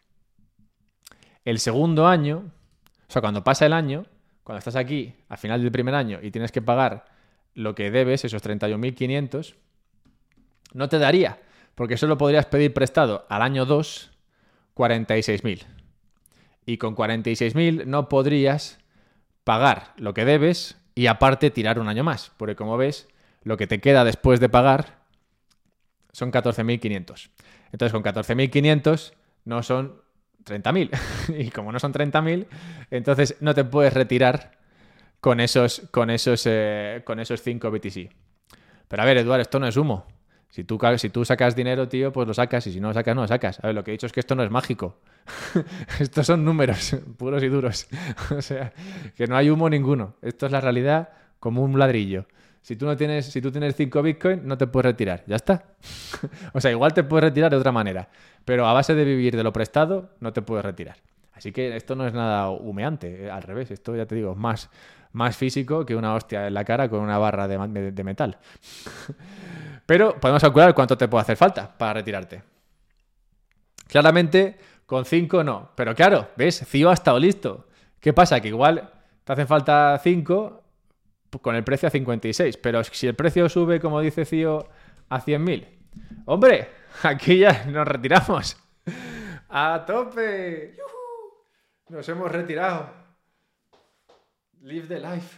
el segundo año, o sea, cuando pasa el año, cuando estás aquí al final del primer año y tienes que pagar lo que debes, esos treinta y un mil quinientos, no te daría, porque solo podrías pedir prestado al año dos cuarenta y seis mil. Y con cuarenta y seis mil no podrías pagar lo que debes y aparte tirar un año más, porque como ves, lo que te queda después de pagar son catorce mil quinientos. Entonces con catorce mil quinientos no son treinta mil. Y como no son treinta mil, entonces no te puedes retirar con esos, con esos, eh, con esos cinco B T C. Pero a ver, Eduardo, esto no es humo. Si tú, si tú sacas dinero, tío, pues lo sacas. Y si no lo sacas, no lo sacas. A ver, lo que he dicho es que esto no es mágico. Estos son números puros y duros. O sea, que no hay humo ninguno. Esto es la realidad como un ladrillo. Si tú no tienes, si tú tienes cinco Bitcoin, no te puedes retirar. Ya está. O sea, igual te puedes retirar de otra manera. Pero a base de vivir de lo prestado, no te puedes retirar. Así que esto no es nada humeante. Al revés, esto ya te digo, más, más físico que una hostia en la cara con una barra de, de, de metal. Pero podemos calcular cuánto te puede hacer falta para retirarte. Claramente, con cinco no. Pero claro, ¿ves? Cío ha estado listo. ¿Qué pasa? Que igual te hacen falta cinco con el precio a cincuenta y seis. Pero si el precio sube, como dice Cío, a cien mil. ¡Hombre! Aquí ya nos retiramos. ¡A tope! ¡Yuhu! Nos hemos retirado. Live the life.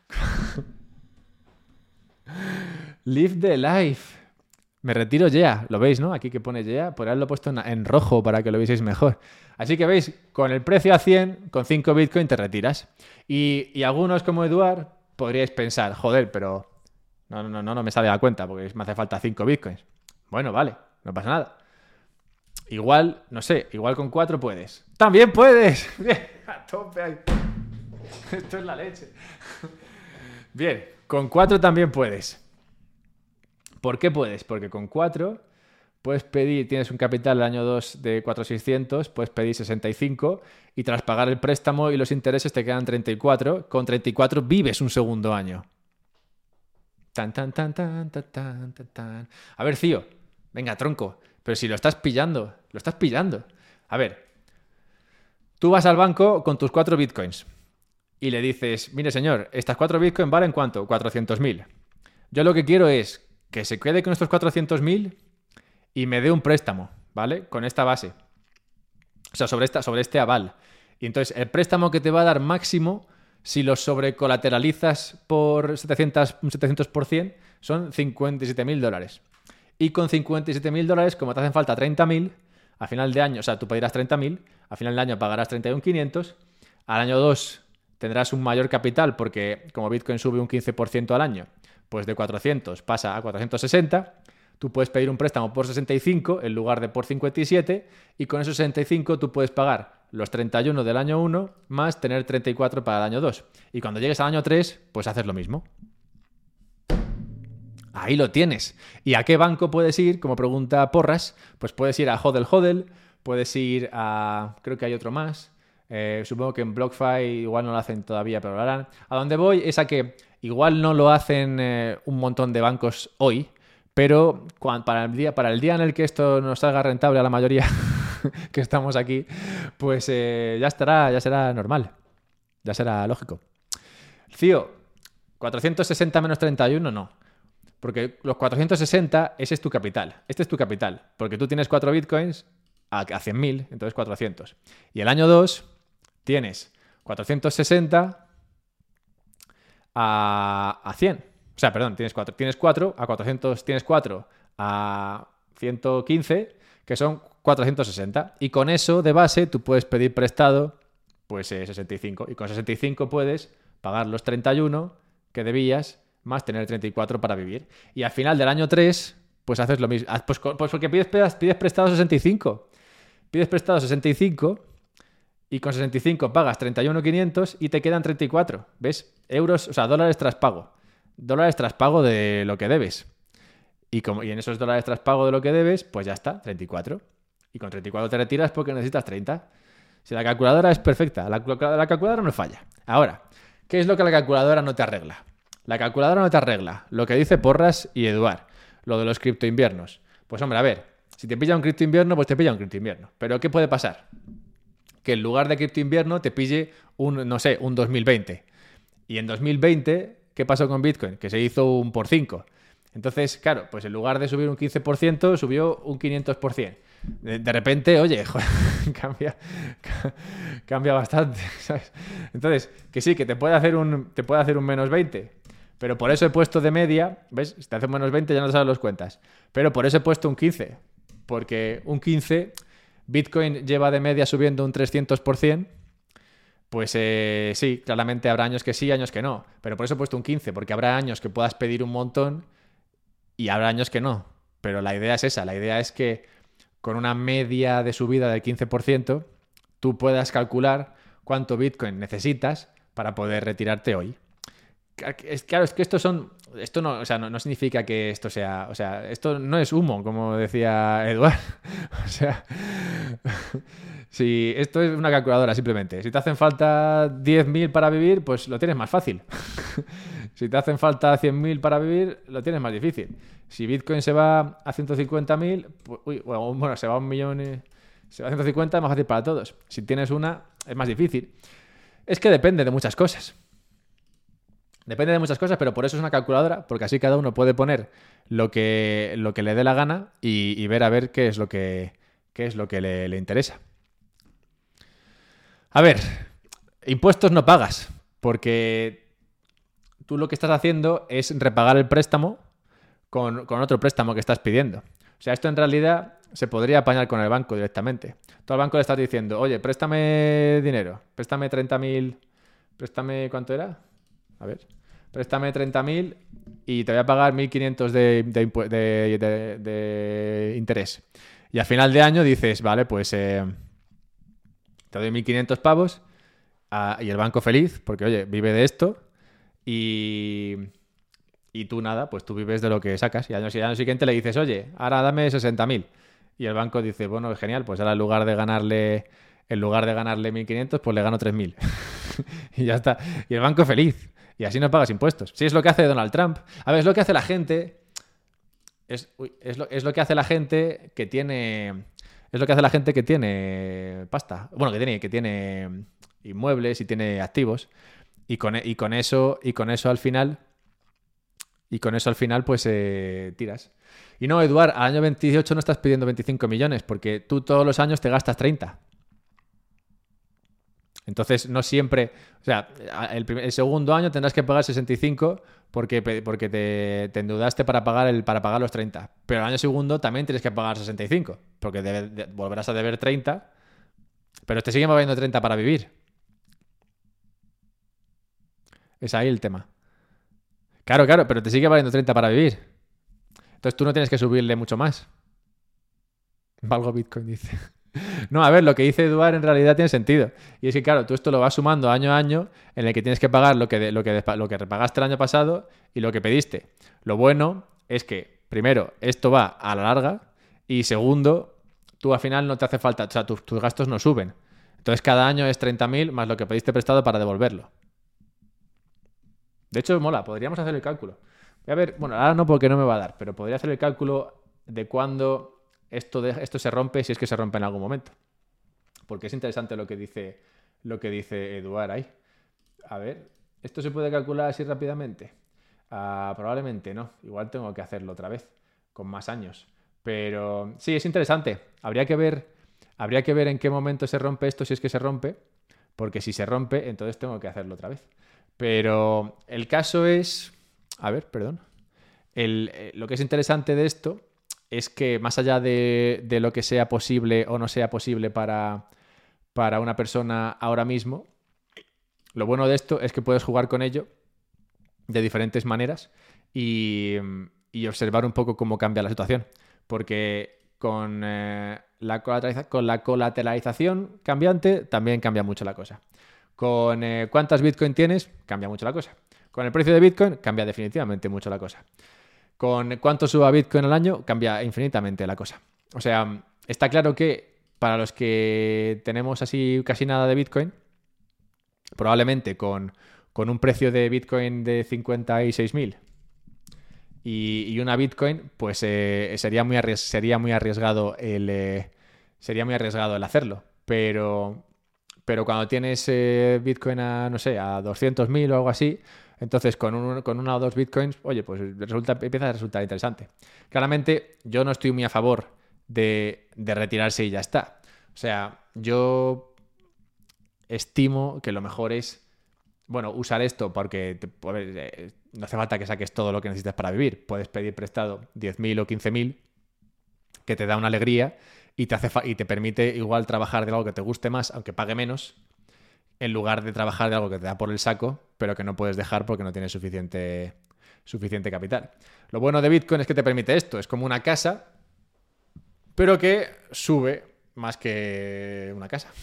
Live the life. Me retiro ya. Lo veis, ¿no? Aquí que pone ya. Por haberlo puesto en, en rojo para que lo vieseis mejor. Así que veis, con el precio a cien, con cinco Bitcoin te retiras. Y, y algunos como Eduard podríais pensar, joder, pero no, no, no, no me sale a la cuenta porque me hace falta cinco Bitcoins. Bueno, vale, no pasa nada. Igual, no sé, igual con cuatro puedes. ¡También puedes! Bien, a tope ahí. Esto es la leche. Bien, con cuatro también puedes. ¿Por qué puedes? Porque con cuatro puedes pedir, tienes un capital el año dos de cuatro mil seiscientos, puedes pedir sesenta y cinco y tras pagar el préstamo y los intereses te quedan treinta y cuatro. Con treinta y cuatro vives un segundo año. Tan, tan, tan, tan, tan, tan, tan, tan. A ver, Cío, venga, tronco, pero si lo estás pillando, lo estás pillando. A ver, tú vas al banco con tus cuatro bitcoins y le dices, mire señor, estas cuatro bitcoins valen ¿cuánto? cuatrocientos mil. Yo lo que quiero es que se quede con estos cuatrocientos mil y me dé un préstamo, ¿vale? Con esta base. O sea, sobre, esta, sobre este aval. Y entonces el préstamo que te va a dar máximo, si lo sobrecolateralizas por setecientos, un setecientos por ciento, son cincuenta y siete mil dólares. Y con cincuenta y siete mil dólares, como te hacen falta treinta mil, a final de año, o sea, tú pedirás treinta mil, a final de año pagarás treinta y un mil quinientos, al año dos tendrás un mayor capital porque como Bitcoin sube un quince por ciento al año, pues de cuatrocientos pasa a cuatrocientos sesenta, tú puedes pedir un préstamo por sesenta y cinco en lugar de por cincuenta y siete y con esos sesenta y cinco tú puedes pagar los treinta y uno del año uno más tener treinta y cuatro para el año dos. Y cuando llegues al año tres, pues haces lo mismo. Ahí lo tienes. ¿Y a qué banco puedes ir? Como pregunta Porras, pues puedes ir a Hodl Hodl, puedes ir a... creo que hay otro más. Eh, supongo que en BlockFi igual no lo hacen todavía, pero lo harán. A donde voy es a que igual no lo hacen eh, un montón de bancos hoy, pero cuando, para, el día, para el día en el que esto nos salga rentable a la mayoría que estamos aquí, pues eh, ya estará, ya será normal. Ya será lógico. Cío, cuatrocientos sesenta menos treinta y uno, no. Porque los cuatrocientos sesenta, ese es tu capital. Este es tu capital. Porque tú tienes cuatro bitcoins a, a cien mil, entonces cuatrocientos. Y el año dos tienes cuatrocientos sesenta a, a cien. O sea, perdón, tienes cuatro, tienes cuatro a cuatrocientos, tienes cuatro a ciento quince, que son cuatrocientos sesenta. Y con eso de base tú puedes pedir prestado pues eh, sesenta y cinco. Y con sesenta y cinco puedes pagar los treinta y uno que debías más tener treinta y cuatro para vivir. Y al final del año tres, pues haces lo mismo. Pues, pues porque pides, pides prestado sesenta y cinco. Pides prestado sesenta y cinco y con sesenta y cinco pagas treinta y uno mil quinientos y te quedan treinta y cuatro. ¿Ves? Euros, o sea, dólares tras pago. Dólares tras pago de lo que debes. Y, como, y en esos dólares tras pago de lo que debes, pues ya está, treinta y cuatro. Y con treinta y cuatro te retiras porque necesitas treinta. Si la calculadora es perfecta, la, la calculadora no falla. Ahora, ¿qué es lo que la calculadora no te arregla? La calculadora no te arregla lo que dice Porras y Eduard, lo de los criptoinviernos. Pues hombre, a ver, si te pilla un cripto invierno, pues te pilla un cripto invierno. Pero ¿qué puede pasar? Que en lugar de cripto invierno te pille un, no sé, un dos mil veinte. Y en dos mil veinte, ¿qué pasó con Bitcoin? Que se hizo un por cinco. Entonces, claro, pues en lugar de subir un quince por ciento, subió un quinientos por ciento. De, de repente, oye, joder, cambia, cambia bastante, ¿sabes? Entonces, que sí, que te puede hacer un, te puede hacer un menos veinte. Pero por eso he puesto de media, ¿ves? Si te hace un menos veinte ya no te salen las cuentas. Pero por eso he puesto un quince. Porque un quince, Bitcoin lleva de media subiendo un trescientos por ciento. Pues eh, sí, claramente habrá años que sí, años que no. Pero por eso he puesto un quince, porque habrá años que puedas pedir un montón y habrá años que no. Pero la idea es esa, la idea es que con una media de subida del quince por ciento tú puedas calcular cuánto Bitcoin necesitas para poder retirarte hoy. Claro, es que estos son... Esto no, o sea, no, no significa que esto sea... O sea, esto no es humo, como decía Eduard. O sea... Si esto es una calculadora, simplemente. Si te hacen falta diez mil para vivir, pues lo tienes más fácil. Si te hacen falta cien mil para vivir, lo tienes más difícil. Si Bitcoin se va a ciento cincuenta mil, pues, uy, bueno, bueno, se va a un millón y... Se va a ciento cincuenta, es más fácil para todos. Si tienes una, es más difícil. Es que depende de muchas cosas. Depende de muchas cosas, pero por eso es una calculadora, porque así cada uno puede poner lo que, lo que le dé la gana y, y ver a ver qué es lo que, qué es lo que le, le interesa. A ver, impuestos no pagas, porque tú lo que estás haciendo es repagar el préstamo con, con otro préstamo que estás pidiendo. O sea, esto en realidad se podría apañar con el banco directamente. Tú al banco le estás diciendo, oye, préstame dinero, préstame treinta mil, préstame, ¿cuánto era? A ver, préstame treinta mil y te voy a pagar mil quinientos de, de, de, de, de interés. Y al final de año dices, vale, pues eh, te doy mil quinientos pavos a, y el banco feliz, porque oye, vive de esto y, y tú nada, pues tú vives de lo que sacas. Y al año, año siguiente le dices, oye, ahora dame sesenta mil. Y el banco dice, bueno, genial, pues ahora en lugar de ganarle, en lugar de ganarle mil quinientos, pues le gano tres mil. Y ya está. Y el banco feliz. Y así no pagas impuestos. Sí, es lo que hace Donald Trump. A ver, es lo que hace la gente. Es, uy, es, lo, es lo que hace la gente que tiene. Es lo que hace la gente que tiene pasta. Bueno, que tiene, que tiene inmuebles y tiene activos. Y con, y con eso, y con eso al final. Y con eso al final, pues eh, tiras. Y no, Eduard, al año veintiocho no estás pidiendo veinticinco millones, porque tú todos los años te gastas treinta. Entonces, no siempre... O sea, el, primer, el segundo año tendrás que pagar sesenta y cinco porque, porque te, te endeudaste para pagar, el, para pagar los treinta. Pero el año segundo también tienes que pagar sesenta y cinco porque debe, de, volverás a deber treinta, pero te siguen valiendo treinta para vivir. Es ahí el tema. Claro, claro, pero te sigue valiendo treinta para vivir. Entonces tú no tienes que subirle mucho más. Valgo Bitcoin, dice. No, a ver, lo que dice Eduard en realidad tiene sentido. Y es que, claro, tú esto lo vas sumando año a año en el que tienes que pagar lo que, de, lo que, lo que repagaste el año pasado y lo que pediste. Lo bueno es que, primero, esto va a la larga y segundo, tú al final no te hace falta, o sea, tus, tus gastos no suben. Entonces cada año es treinta mil más lo que pediste prestado para devolverlo. De hecho, mola, podríamos hacer el cálculo. Voy a ver, bueno, ahora no porque no me va a dar, pero podría hacer el cálculo de cuándo... Esto, de, esto se rompe si es que se rompe en algún momento. Porque es interesante lo que dice, lo que dice Eduard ahí. A ver, ¿esto se puede calcular así rápidamente? Uh, probablemente no. Igual tengo que hacerlo otra vez, con más años. Pero sí, es interesante. Habría que ver, habría que ver en qué momento se rompe esto, si es que se rompe. Porque si se rompe, entonces tengo que hacerlo otra vez. Pero el caso es... A ver, perdón. El, eh, lo que es interesante de esto... es que más allá de, de lo que sea posible o no sea posible para, para una persona ahora mismo, lo bueno de esto es que puedes jugar con ello de diferentes maneras y, y observar un poco cómo cambia la situación. Porque con, eh, la, colateraliza- con la colateralización cambiante también cambia mucho la cosa. Con eh, cuántas Bitcoin tienes, cambia mucho la cosa. Con el precio de Bitcoin, cambia definitivamente mucho la cosa. Con cuánto suba Bitcoin al año, cambia infinitamente la cosa. O sea, está claro que para los que tenemos así casi nada de Bitcoin, probablemente con, con un precio de Bitcoin de cincuenta y seis mil y, y una Bitcoin, pues eh, sería, muy arries- sería muy arriesgado el eh, sería muy arriesgado el hacerlo. Pero, pero cuando tienes eh, Bitcoin a, no sé, a doscientos mil o algo así, entonces con, un- con una o dos Bitcoins, oye, pues resulta, empieza a resultar interesante. Claramente, yo no estoy muy a favor de, de retirarse y ya está. O sea, yo estimo que lo mejor es, bueno, usar esto porque te- a ver, eh, no hace falta que saques todo lo que necesitas para vivir. Puedes pedir prestado diez mil o quince mil, que te da una alegría y te, hace fa- y te permite igual trabajar de algo que te guste más, aunque pague menos, en lugar de trabajar de algo que te da por el saco, pero que no puedes dejar porque no tienes suficiente, suficiente capital. Lo bueno de Bitcoin es que te permite esto. Es como una casa, pero que sube más que una casa.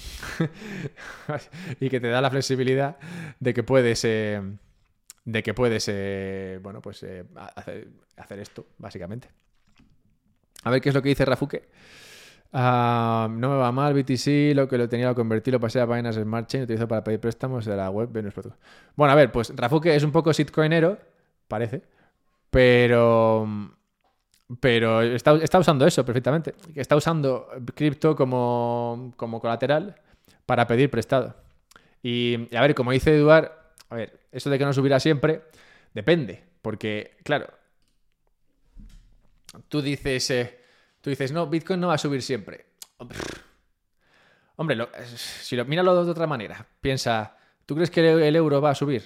Y que te da la flexibilidad de que puedes, eh, de que puedes, eh, bueno, pues eh, hacer, hacer esto, básicamente. A ver qué es lo que dice Rafuke. Ah, no me va mal, B T C, lo que lo tenía lo convertí, lo pasé a Binance Smart Chain, lo utilizo para pedir préstamos de la web Venus Protocol. Bueno, a ver, pues Rafuke es un poco shitcoinero, parece, pero pero está, está usando eso perfectamente. Está usando cripto como, como colateral para pedir prestado. Y, y a ver, como dice Eduard, a ver, eso de que no subirá siempre, depende. Porque, claro, tú dices, eh, tú dices, no, Bitcoin no va a subir siempre. Hombre, lo, si lo, míralo de otra manera. Piensa, ¿tú crees que el, el euro va a subir?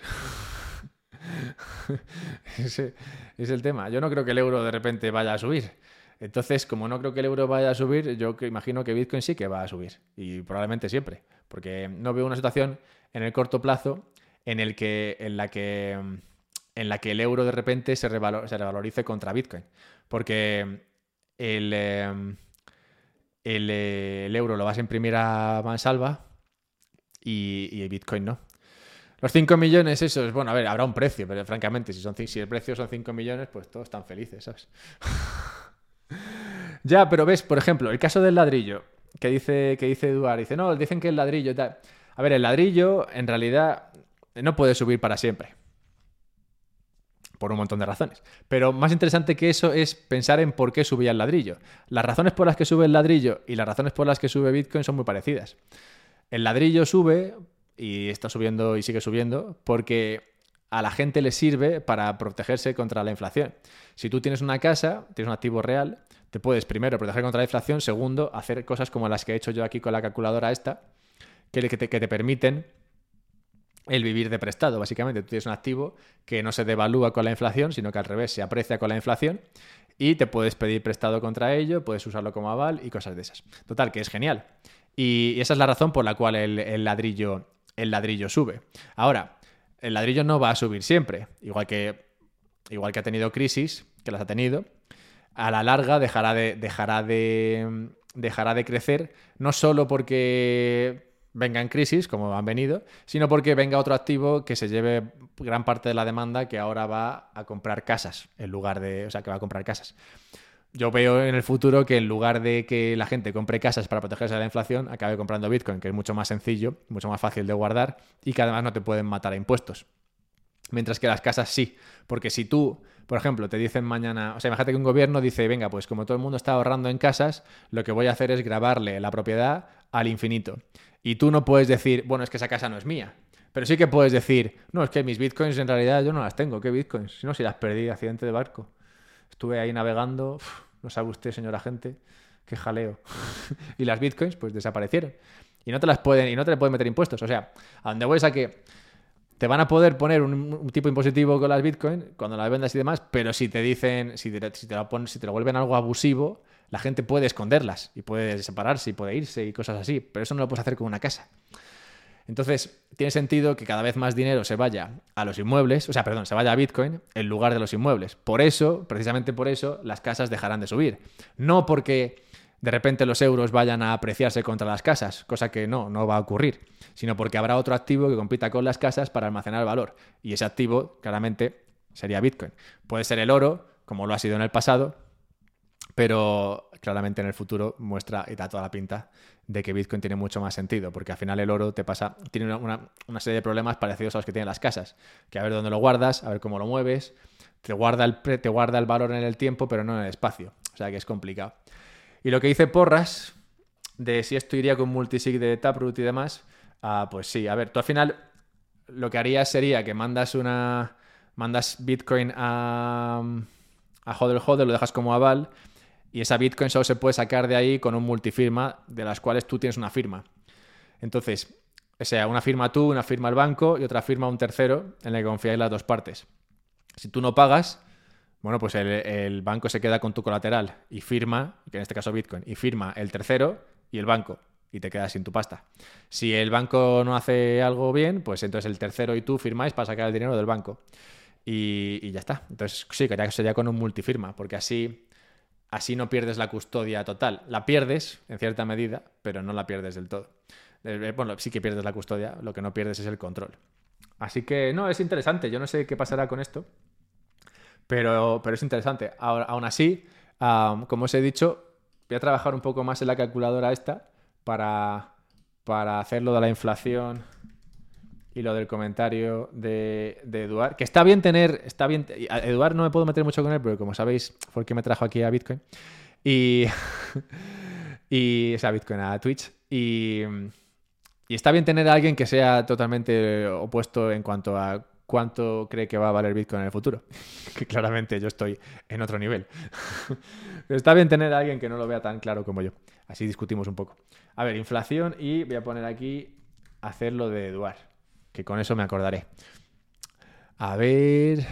Ese es el tema. Yo no creo que el euro de repente vaya a subir. Entonces, como no creo que el euro vaya a subir, yo que- imagino que Bitcoin sí que va a subir. Y probablemente siempre. Porque no veo una situación en el corto plazo en, el que, en, la, que, en la que el euro de repente se, revalo- se revalorice contra Bitcoin. Porque el, eh, el, eh, el euro lo vas a imprimir a mansalva y, y el Bitcoin no. Los cinco millones, eso es, bueno, a ver, habrá un precio, pero francamente, si, son, ci- si el precio son cinco millones, pues todos están felices, ¿sabes? Ya, pero ves, por ejemplo, el caso del ladrillo, que dice, que dice Eduard, dice, no, dicen que el ladrillo y tal. A ver, el ladrillo en realidad no puede subir para siempre, por un montón de razones. Pero más interesante que eso es pensar en por qué subía el ladrillo. Las razones por las que sube el ladrillo y las razones por las que sube Bitcoin son muy parecidas. El ladrillo sube y está subiendo y sigue subiendo porque a la gente le sirve para protegerse contra la inflación. Si tú tienes una casa, tienes un activo real, te puedes primero proteger contra la inflación, segundo, hacer cosas como las que he hecho yo aquí con la calculadora esta, que te, que te permiten el vivir de prestado, básicamente. Tú tienes un activo que no se devalúa con la inflación, sino que al revés se aprecia con la inflación y te puedes pedir prestado contra ello, puedes usarlo como aval y cosas de esas. Total, que es genial. Y esa es la razón por la cual el, el ladrillo, el ladrillo sube. Ahora, el ladrillo no va a subir siempre, igual que, igual que ha tenido crisis, que las ha tenido, a la larga dejará de, dejará de, dejará de crecer, no solo porque venga en crisis, como han venido, sino porque venga otro activo que se lleve gran parte de la demanda que ahora va a comprar casas, en lugar de, o sea, que va a comprar casas. Yo veo en el futuro que en lugar de que la gente compre casas para protegerse de la inflación, acabe comprando Bitcoin, que es mucho más sencillo, mucho más fácil de guardar y que además no te pueden matar a impuestos. Mientras que las casas sí, porque si tú, por ejemplo, te dicen mañana, o sea, imagínate que un gobierno dice, venga, pues como todo el mundo está ahorrando en casas, lo que voy a hacer es grabarle la propiedad al infinito. Y tú no puedes decir, bueno, es que esa casa no es mía. Pero sí que puedes decir, no, es que mis bitcoins en realidad yo no las tengo. ¿Qué bitcoins? Si no, si las perdí, accidente de barco. Estuve ahí navegando, uf, no sabe usted, señor agente, qué jaleo. Y las bitcoins, pues desaparecieron. Y no te las pueden, y no te le pueden meter impuestos. O sea, a donde voy es a que te van a poder poner un, un tipo impositivo con las bitcoins cuando las vendas y demás, pero si te dicen, si te, si te lo ponen, si te lo vuelven algo abusivo, la gente puede esconderlas y puede separarse y puede irse y cosas así, pero eso no lo puedes hacer con una casa. Entonces, tiene sentido que cada vez más dinero se vaya a los inmuebles, o sea, perdón, se vaya a Bitcoin en lugar de los inmuebles. Por eso, precisamente por eso, las casas dejarán de subir. No porque de repente los euros vayan a apreciarse contra las casas, cosa que no, no va a ocurrir, sino porque habrá otro activo que compita con las casas para almacenar valor. Y ese activo, claramente, sería Bitcoin. Puede ser el oro, como lo ha sido en el pasado, Pero claramente en el futuro muestra y da toda la pinta de que Bitcoin tiene mucho más sentido, porque al final el oro te pasa, tiene una, una, una serie de problemas parecidos a los que tienen las casas, que a ver dónde lo guardas, a ver cómo lo mueves, te guarda el, te guarda el valor en el tiempo, pero no en el espacio, o sea que es complicado. Y lo que dice Porras, de si esto iría con multisig de Taproot y demás, ah, pues sí, a ver, tú al final lo que harías sería que mandas una mandas Bitcoin a, a Hodl Hodl, lo dejas como aval, y esa Bitcoin solo se puede sacar de ahí con un multifirma, de las cuales tú tienes una firma. Entonces, o sea, una firma tú, una firma el banco y otra firma un tercero en la que confíáis las dos partes. Si tú no pagas, bueno, pues el, el banco se queda con tu colateral y firma, que en este caso Bitcoin, y firma el tercero y el banco, y te quedas sin tu pasta. Si el banco no hace algo bien, pues entonces el tercero y tú firmáis para sacar el dinero del banco. Y, y ya está. Entonces sí, que sería con un multifirma, porque así... Así no pierdes la custodia total. La pierdes, en cierta medida, pero no la pierdes del todo. Bueno, sí que pierdes la custodia, lo que no pierdes es el control. Así que, no, es interesante. Yo no sé qué pasará con esto, pero, pero es interesante. Ahora, aún así, um, como os he dicho, voy a trabajar un poco más en la calculadora esta para, para hacer lo de la inflación y lo del comentario de, de Eduard, que está bien tener, está bien, a Eduard no me puedo meter mucho con él, porque como sabéis, fue el que me trajo aquí a Bitcoin, y, y o sea, a Bitcoin, a Twitch, y, y está bien tener a alguien que sea totalmente opuesto en cuanto a cuánto cree que va a valer Bitcoin en el futuro, que claramente yo estoy en otro nivel. Pero está bien tener a alguien que no lo vea tan claro como yo, así discutimos un poco. A ver, inflación, y voy a poner aquí hacer lo de Eduard, que con eso me acordaré. A ver...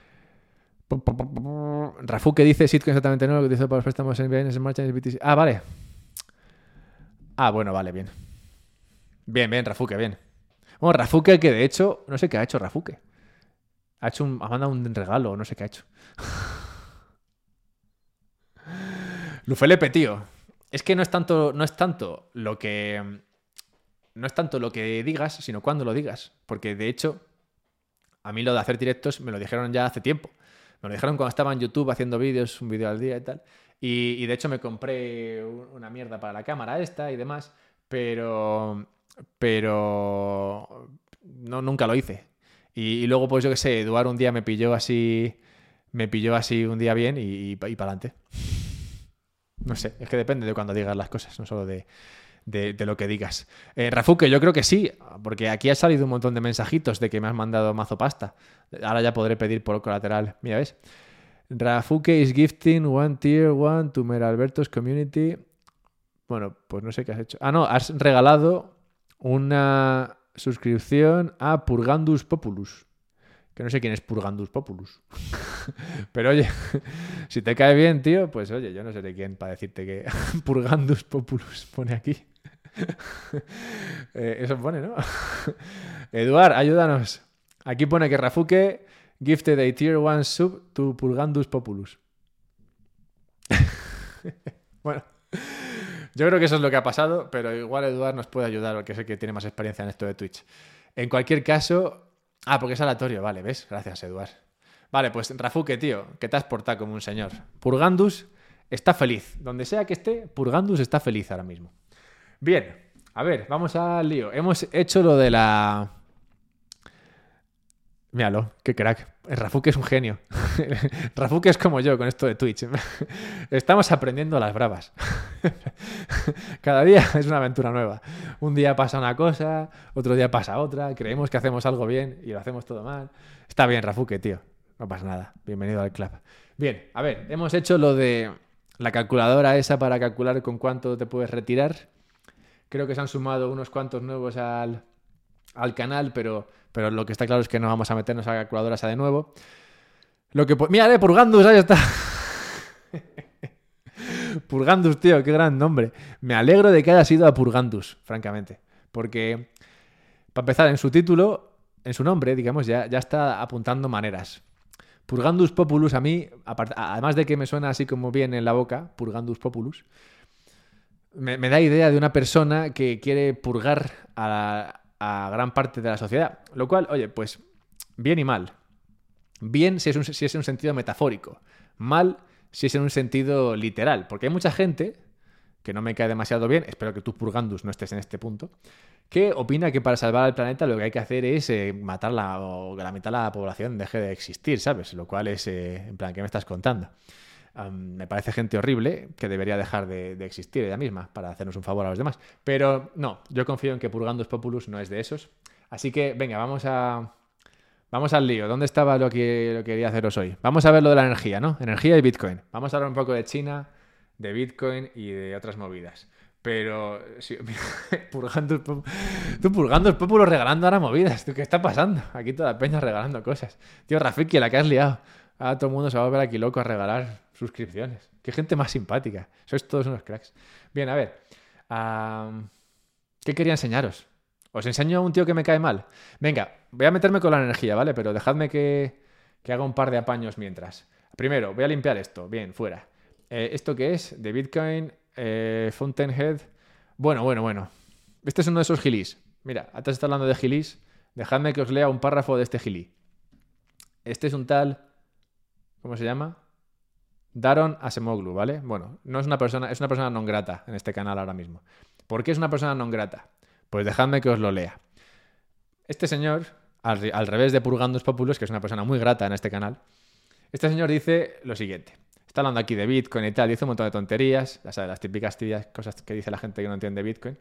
Rafu, que dice Sitcoin exactamente no, lo que dice para los préstamos en bienes en marcha en B T C. Ah, vale. Ah, bueno, vale, bien. Bien, bien, Rafuque, bien. Bueno, Rafuque, que de hecho, no sé qué ha hecho Rafuque. Ha hecho un, ha mandado un regalo, no sé qué ha hecho. Lufelepe, tío. Es que no es tanto, no es tanto lo que... No es tanto lo que digas, sino cuándo lo digas. Porque, de hecho, a mí lo de hacer directos me lo dijeron ya hace tiempo. Me lo dijeron cuando estaba en YouTube haciendo vídeos, un vídeo al día y tal. Y, y, de hecho, me compré una mierda para la cámara esta y demás. Pero... Pero... No, nunca lo hice. Y, y luego, pues yo qué sé, Eduard un día me pilló así... Me pilló así un día bien y, y, y para adelante. No sé, es que depende de cuando digas las cosas, no solo de... De, de lo que digas. Eh, Rafuque, yo creo que sí, porque aquí ha salido un montón de mensajitos de que me has mandado mazo pasta. Ahora ya podré pedir por colateral. Mira, ¿ves? Rafuque is gifting one tier one to Meralberto's community. Bueno, pues no sé qué has hecho. Ah, no, has regalado una suscripción a Purgandus Populus. Que no sé quién es Purgandus Populus. Pero oye, si te cae bien, tío, pues oye, yo no sé de quién para decirte que Purgandus Populus pone aquí. eh, eso pone, ¿no? Eduard, ayúdanos. Aquí pone que Rafuque gifted a tier one sub to Purgandus Populus. Bueno, yo creo que eso es lo que ha pasado, pero igual Eduard nos puede ayudar porque sé que tiene más experiencia en esto de Twitch. En cualquier caso... Ah, porque es aleatorio, vale, ¿ves? Gracias, Eduard. Vale, pues Rafuque, tío, que te has portado como un señor. Purgandus está feliz. Donde sea que esté, Purgandus está feliz ahora mismo. Bien, a ver, vamos al lío. Hemos hecho lo de la... Míralo, qué crack. Rafuque es un genio. Rafuque es como yo con esto de Twitch. Estamos aprendiendo a las bravas. Cada día es una aventura nueva. Un día pasa una cosa, otro día pasa otra. Creemos que hacemos algo bien y lo hacemos todo mal. Está bien, Rafuque, tío. No pasa nada. Bienvenido al club. Bien, a ver, hemos hecho lo de la calculadora esa para calcular con cuánto te puedes retirar. Creo que se han sumado unos cuantos nuevos al, al canal, pero... Pero lo que está claro es que no vamos a meternos a la calculadora esa de nuevo. Lo que... Mira, de Purgandus, ahí está. Purgandus, tío, qué gran nombre. Me alegro de que hayas ido a Purgandus, francamente. Porque, para empezar, en su título, en su nombre, digamos, ya, ya está apuntando maneras. Purgandus Populus, a mí, además de que me suena así como bien en la boca, Purgandus Populus, me, me da idea de una persona que quiere purgar a la... a gran parte de la sociedad. Lo cual, oye, pues bien y mal. Bien si es un, si es un sentido metafórico. Mal si es en un sentido literal. Porque hay mucha gente, que no me cae demasiado bien, espero que tú, Purgandus, no estés en este punto, que opina que para salvar al planeta lo que hay que hacer es eh, matarla o que la mitad de la población deje de existir, ¿sabes? Lo cual es, eh, en plan, ¿qué me estás contando? Um, me parece gente horrible que debería dejar de, de existir ella misma para hacernos un favor a los demás. Pero no, yo confío en que Purgandus Populus no es de esos. Así que, venga, vamos a... Vamos al lío. ¿Dónde estaba lo que, lo que quería haceros hoy? Vamos a ver lo de la energía, ¿no? Energía y Bitcoin. Vamos a hablar un poco de China, de Bitcoin y de otras movidas. Pero... Si, Purgandus... Tú Purgandus Populus regalando ahora movidas. ¿Tú qué está pasando? Aquí toda la peña regalando cosas. Tío, Rafiki, la que has liado. Ahora todo el mundo se va a volver aquí loco a regalar suscripciones. Qué gente más simpática. Sois todos unos cracks. Bien, a ver. Um, ¿Qué quería enseñaros? Os enseño a un tío que me cae mal. Venga, voy a meterme con la energía, ¿vale? Pero dejadme que, que haga un par de apaños mientras. Primero, voy a limpiar esto. Bien, fuera. Eh, ¿Esto qué es? De Bitcoin, eh, Fountainhead. Bueno, bueno, bueno. Este es uno de esos gilis. Mira, antes está hablando de gilis. Dejadme que os lea un párrafo de este gilí. Este es un tal... ¿Cómo se llama? Daron Acemoglu, ¿vale? Bueno, no es una persona, es una persona non grata en este canal ahora mismo. ¿Por qué es una persona non grata? Pues dejadme que os lo lea. Este señor, al, al revés de Purgandus Populus, que es una persona muy grata en este canal, este señor dice lo siguiente. Está hablando aquí de Bitcoin y tal, dice un montón de tonterías, las, las típicas típicas cosas que dice la gente que no entiende Bitcoin.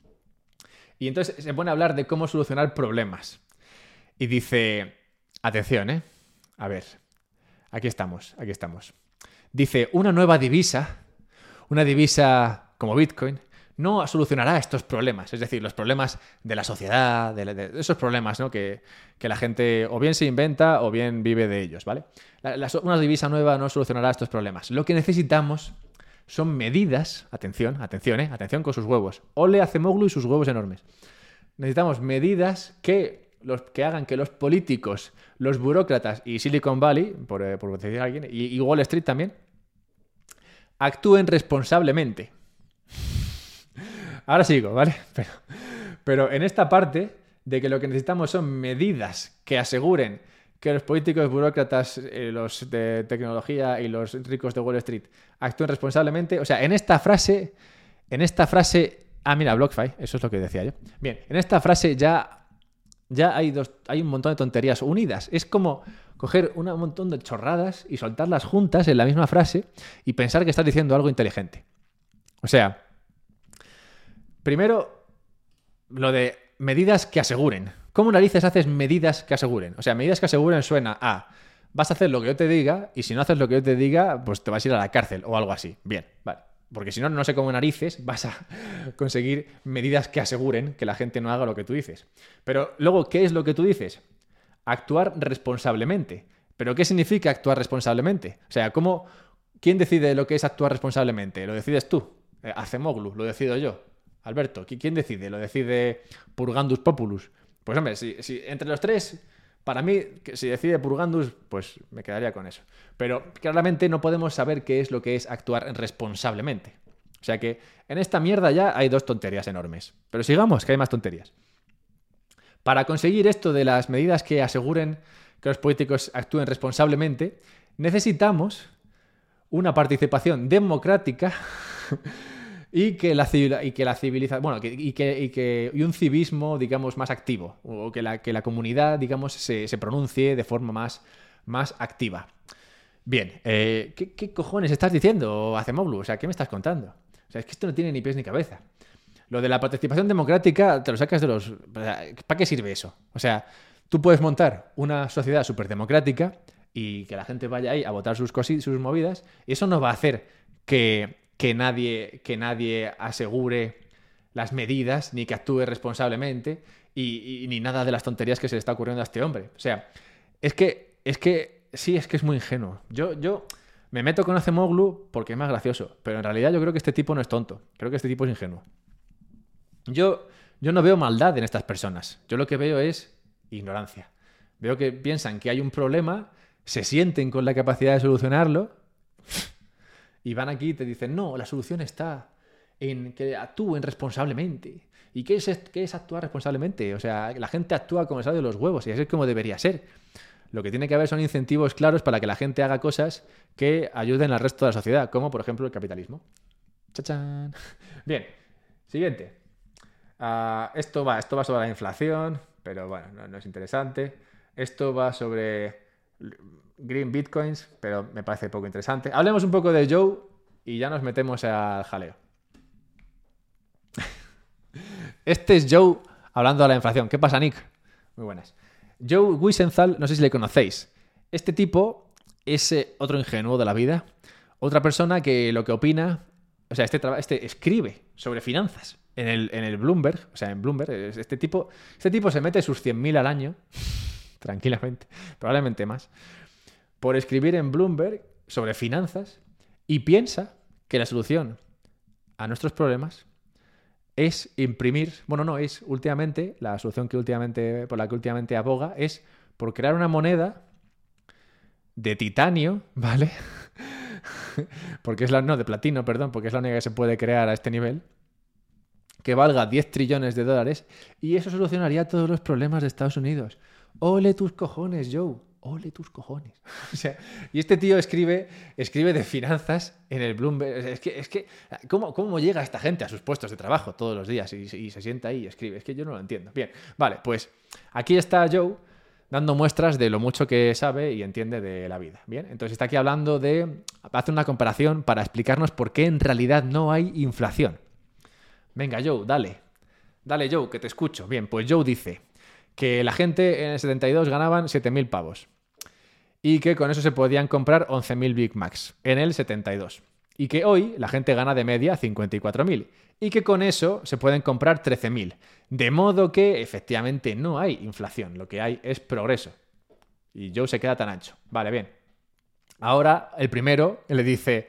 Y entonces se pone a hablar de cómo solucionar problemas. Y dice, atención, ¿eh? A ver, aquí estamos, aquí estamos. Dice, una nueva divisa, una divisa como Bitcoin, no solucionará estos problemas. Es decir, los problemas de la sociedad, de, de esos problemas, ¿no? que, que la gente o bien se inventa o bien vive de ellos, ¿vale? La, la, una divisa nueva no solucionará estos problemas. Lo que necesitamos son medidas, atención, atención, ¿eh? Atención con sus huevos. Ole Acemoglu y sus huevos enormes. Necesitamos medidas que, los, que hagan que los políticos, los burócratas y Silicon Valley, por, eh, por decir a alguien, y, y Wall Street también, actúen responsablemente. Ahora sigo, ¿vale? Pero, pero en esta parte de que lo que necesitamos son medidas que aseguren que los políticos, burócratas, eh, los de tecnología y los ricos de Wall Street actúen responsablemente. O sea, en esta frase, en esta frase... Ah, mira, BlockFi, eso es lo que decía yo. Bien, en esta frase ya, ya hay, dos, hay un montón de tonterías unidas. Es como coger una, un montón de chorradas y soltarlas juntas en la misma frase y pensar que estás diciendo algo inteligente. O sea... Primero, lo de medidas que aseguren. ¿Cómo narices haces medidas que aseguren? O sea, medidas que aseguren suena a vas a hacer lo que yo te diga y si no haces lo que yo te diga, pues te vas a ir a la cárcel o algo así. Bien, vale. Porque si no, no sé cómo narices vas a conseguir medidas que aseguren que la gente no haga lo que tú dices. Pero luego, ¿qué es lo que tú dices? Actuar responsablemente. ¿Pero qué significa actuar responsablemente? O sea, ¿cómo, ¿quién decide lo que es actuar responsablemente? ¿Lo decides tú? Eh, Acemoglu, lo decido yo. Alberto, ¿quién decide? ¿Lo decide Purgandus Populus? Pues hombre, si, si entre los tres, para mí, si decide Purgandus, pues me quedaría con eso. Pero claramente no podemos saber qué es lo que es actuar responsablemente. O sea que en esta mierda ya hay dos tonterías enormes. Pero sigamos, que hay más tonterías. Para conseguir esto de las medidas que aseguren que los políticos actúen responsablemente, necesitamos una participación democrática y que la, y que la civilización, bueno, que, y, que, y, que, y un civismo, digamos, más activo, o que la, que la comunidad, digamos, se, se pronuncie de forma más, más activa. Bien, eh, ¿qué, ¿qué cojones estás diciendo, Acemoglu? O sea, ¿qué me estás contando? O sea, es que esto no tiene ni pies ni cabeza. Lo de la participación democrática te lo sacas de los... ¿Para qué sirve eso? O sea, tú puedes montar una sociedad súper democrática y que la gente vaya ahí a votar sus, cosi- sus movidas, y eso no va a hacer que... Que nadie, que nadie asegure las medidas, ni que actúe responsablemente, y, y ni nada de las tonterías que se le está ocurriendo a este hombre. O sea, es que, es que, sí, es que es muy ingenuo. Yo, yo me meto con Acemoglu porque es más gracioso, pero en realidad yo creo que este tipo no es tonto. Creo que este tipo es ingenuo. Yo, yo no veo maldad en estas personas. Yo lo que veo es ignorancia. Veo que piensan que hay un problema, se sienten con la capacidad de solucionarlo, y van aquí y te dicen, no, la solución está en que actúen responsablemente. ¿Y qué es, qué es actuar responsablemente? O sea, la gente actúa como sale de los huevos y así es como debería ser. Lo que tiene que haber son incentivos claros para que la gente haga cosas que ayuden al resto de la sociedad, como por ejemplo el capitalismo. ¡Chachán! Bien, siguiente. Uh, esto va, esto va sobre la inflación, pero bueno, no, no es interesante. Esto va sobre Green Bitcoins, pero me parece poco interesante. Hablemos un poco de Joe y ya nos metemos al jaleo. Este es Joe hablando de la inflación. ¿Qué pasa, Nick? Muy buenas. Joe Wiesenthal, no sé si le conocéis. Este tipo es eh, otro ingenuo de la vida. Otra persona que lo que opina... O sea, este, este escribe sobre finanzas en el, en el Bloomberg. O sea, en Bloomberg. Este tipo, este tipo se mete sus cien mil al año. Tranquilamente. Probablemente más. Por escribir en Bloomberg sobre finanzas. Y piensa que la solución a nuestros problemas es imprimir, bueno, no, es últimamente, la solución que últimamente, por la que últimamente aboga es por crear una moneda de titanio, ¿vale? porque es la, no, de platino, perdón, porque es la única que se puede crear a este nivel, que valga diez trillones de dólares, y eso solucionaría todos los problemas de Estados Unidos. ¡Ole tus cojones, Joe! ¡Ole tus cojones! O sea, y este tío escribe, escribe de finanzas en el Bloomberg. Es que, es que ¿cómo, ¿cómo llega esta gente a sus puestos de trabajo todos los días y, y se sienta ahí y escribe? Es que yo no lo entiendo. Bien, vale, pues aquí está Joe dando muestras de lo mucho que sabe y entiende de la vida. Bien, entonces está aquí hablando de... Hace una comparación para explicarnos por qué en realidad no hay inflación. Venga, Joe, dale. Dale, Joe, que te escucho. Bien, pues Joe dice que la gente en el setenta y dos ganaban siete mil pavos y que con eso se podían comprar once mil Big Macs en el setenta y dos. Y que hoy la gente gana de media cincuenta y cuatro mil y que con eso se pueden comprar trece mil. De modo que efectivamente no hay inflación, lo que hay es progreso. Y Joe se queda tan ancho. Vale, bien. Ahora el primero le dice...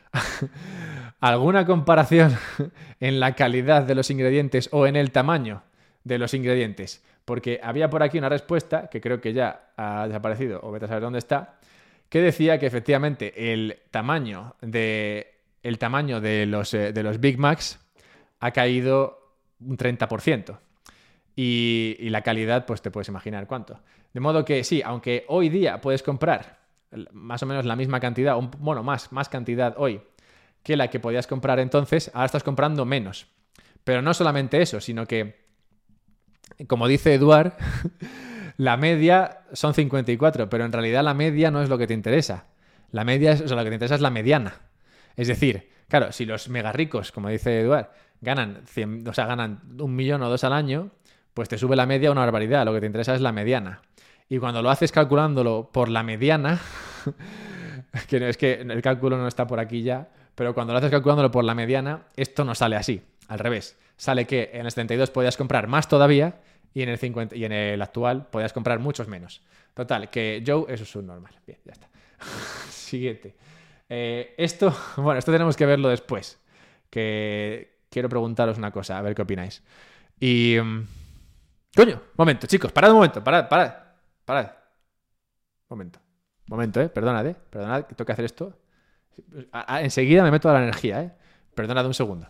¿Alguna comparación en la calidad de los ingredientes o en el tamaño de los ingredientes? Porque había por aquí una respuesta, que creo que ya ha desaparecido, o vete a saber dónde está, que decía que efectivamente el tamaño de, el tamaño de, los, eh, de los Big Macs ha caído un treinta por ciento. Y, y la calidad, pues te puedes imaginar cuánto. De modo que sí, aunque hoy día puedes comprar más o menos la misma cantidad, un, bueno, más, más cantidad hoy que la que podías comprar entonces, ahora estás comprando menos. Pero no solamente eso, sino que, como dice Eduard, la media son cincuenta y cuatro, pero en realidad la media no es lo que te interesa. La media es, o sea, lo que te interesa es la mediana. Es decir, claro, si los mega ricos, como dice Eduard, ganan cien, o sea, ganan un millón o dos al año, pues te sube la media una barbaridad. Lo que te interesa es la mediana. Y cuando lo haces calculándolo por la mediana, que es que el cálculo no está por aquí ya, pero cuando lo haces calculándolo por la mediana, esto no sale así. Al revés. Sale que en el setenta y dos podías comprar más todavía y en el cincuenta y en el actual podías comprar muchos menos. Total, que Joe eso es un normal. Bien, ya está. Siguiente. Eh, esto, bueno, esto tenemos que verlo después. Que quiero preguntaros una cosa, a ver qué opináis. Y... Um, coño, momento, chicos, parad un momento, parad, parad, parad. Momento, momento, eh, perdonad, eh, perdonad que tengo que hacer esto. A, a, enseguida me meto a la energía, eh. Perdonad un segundo.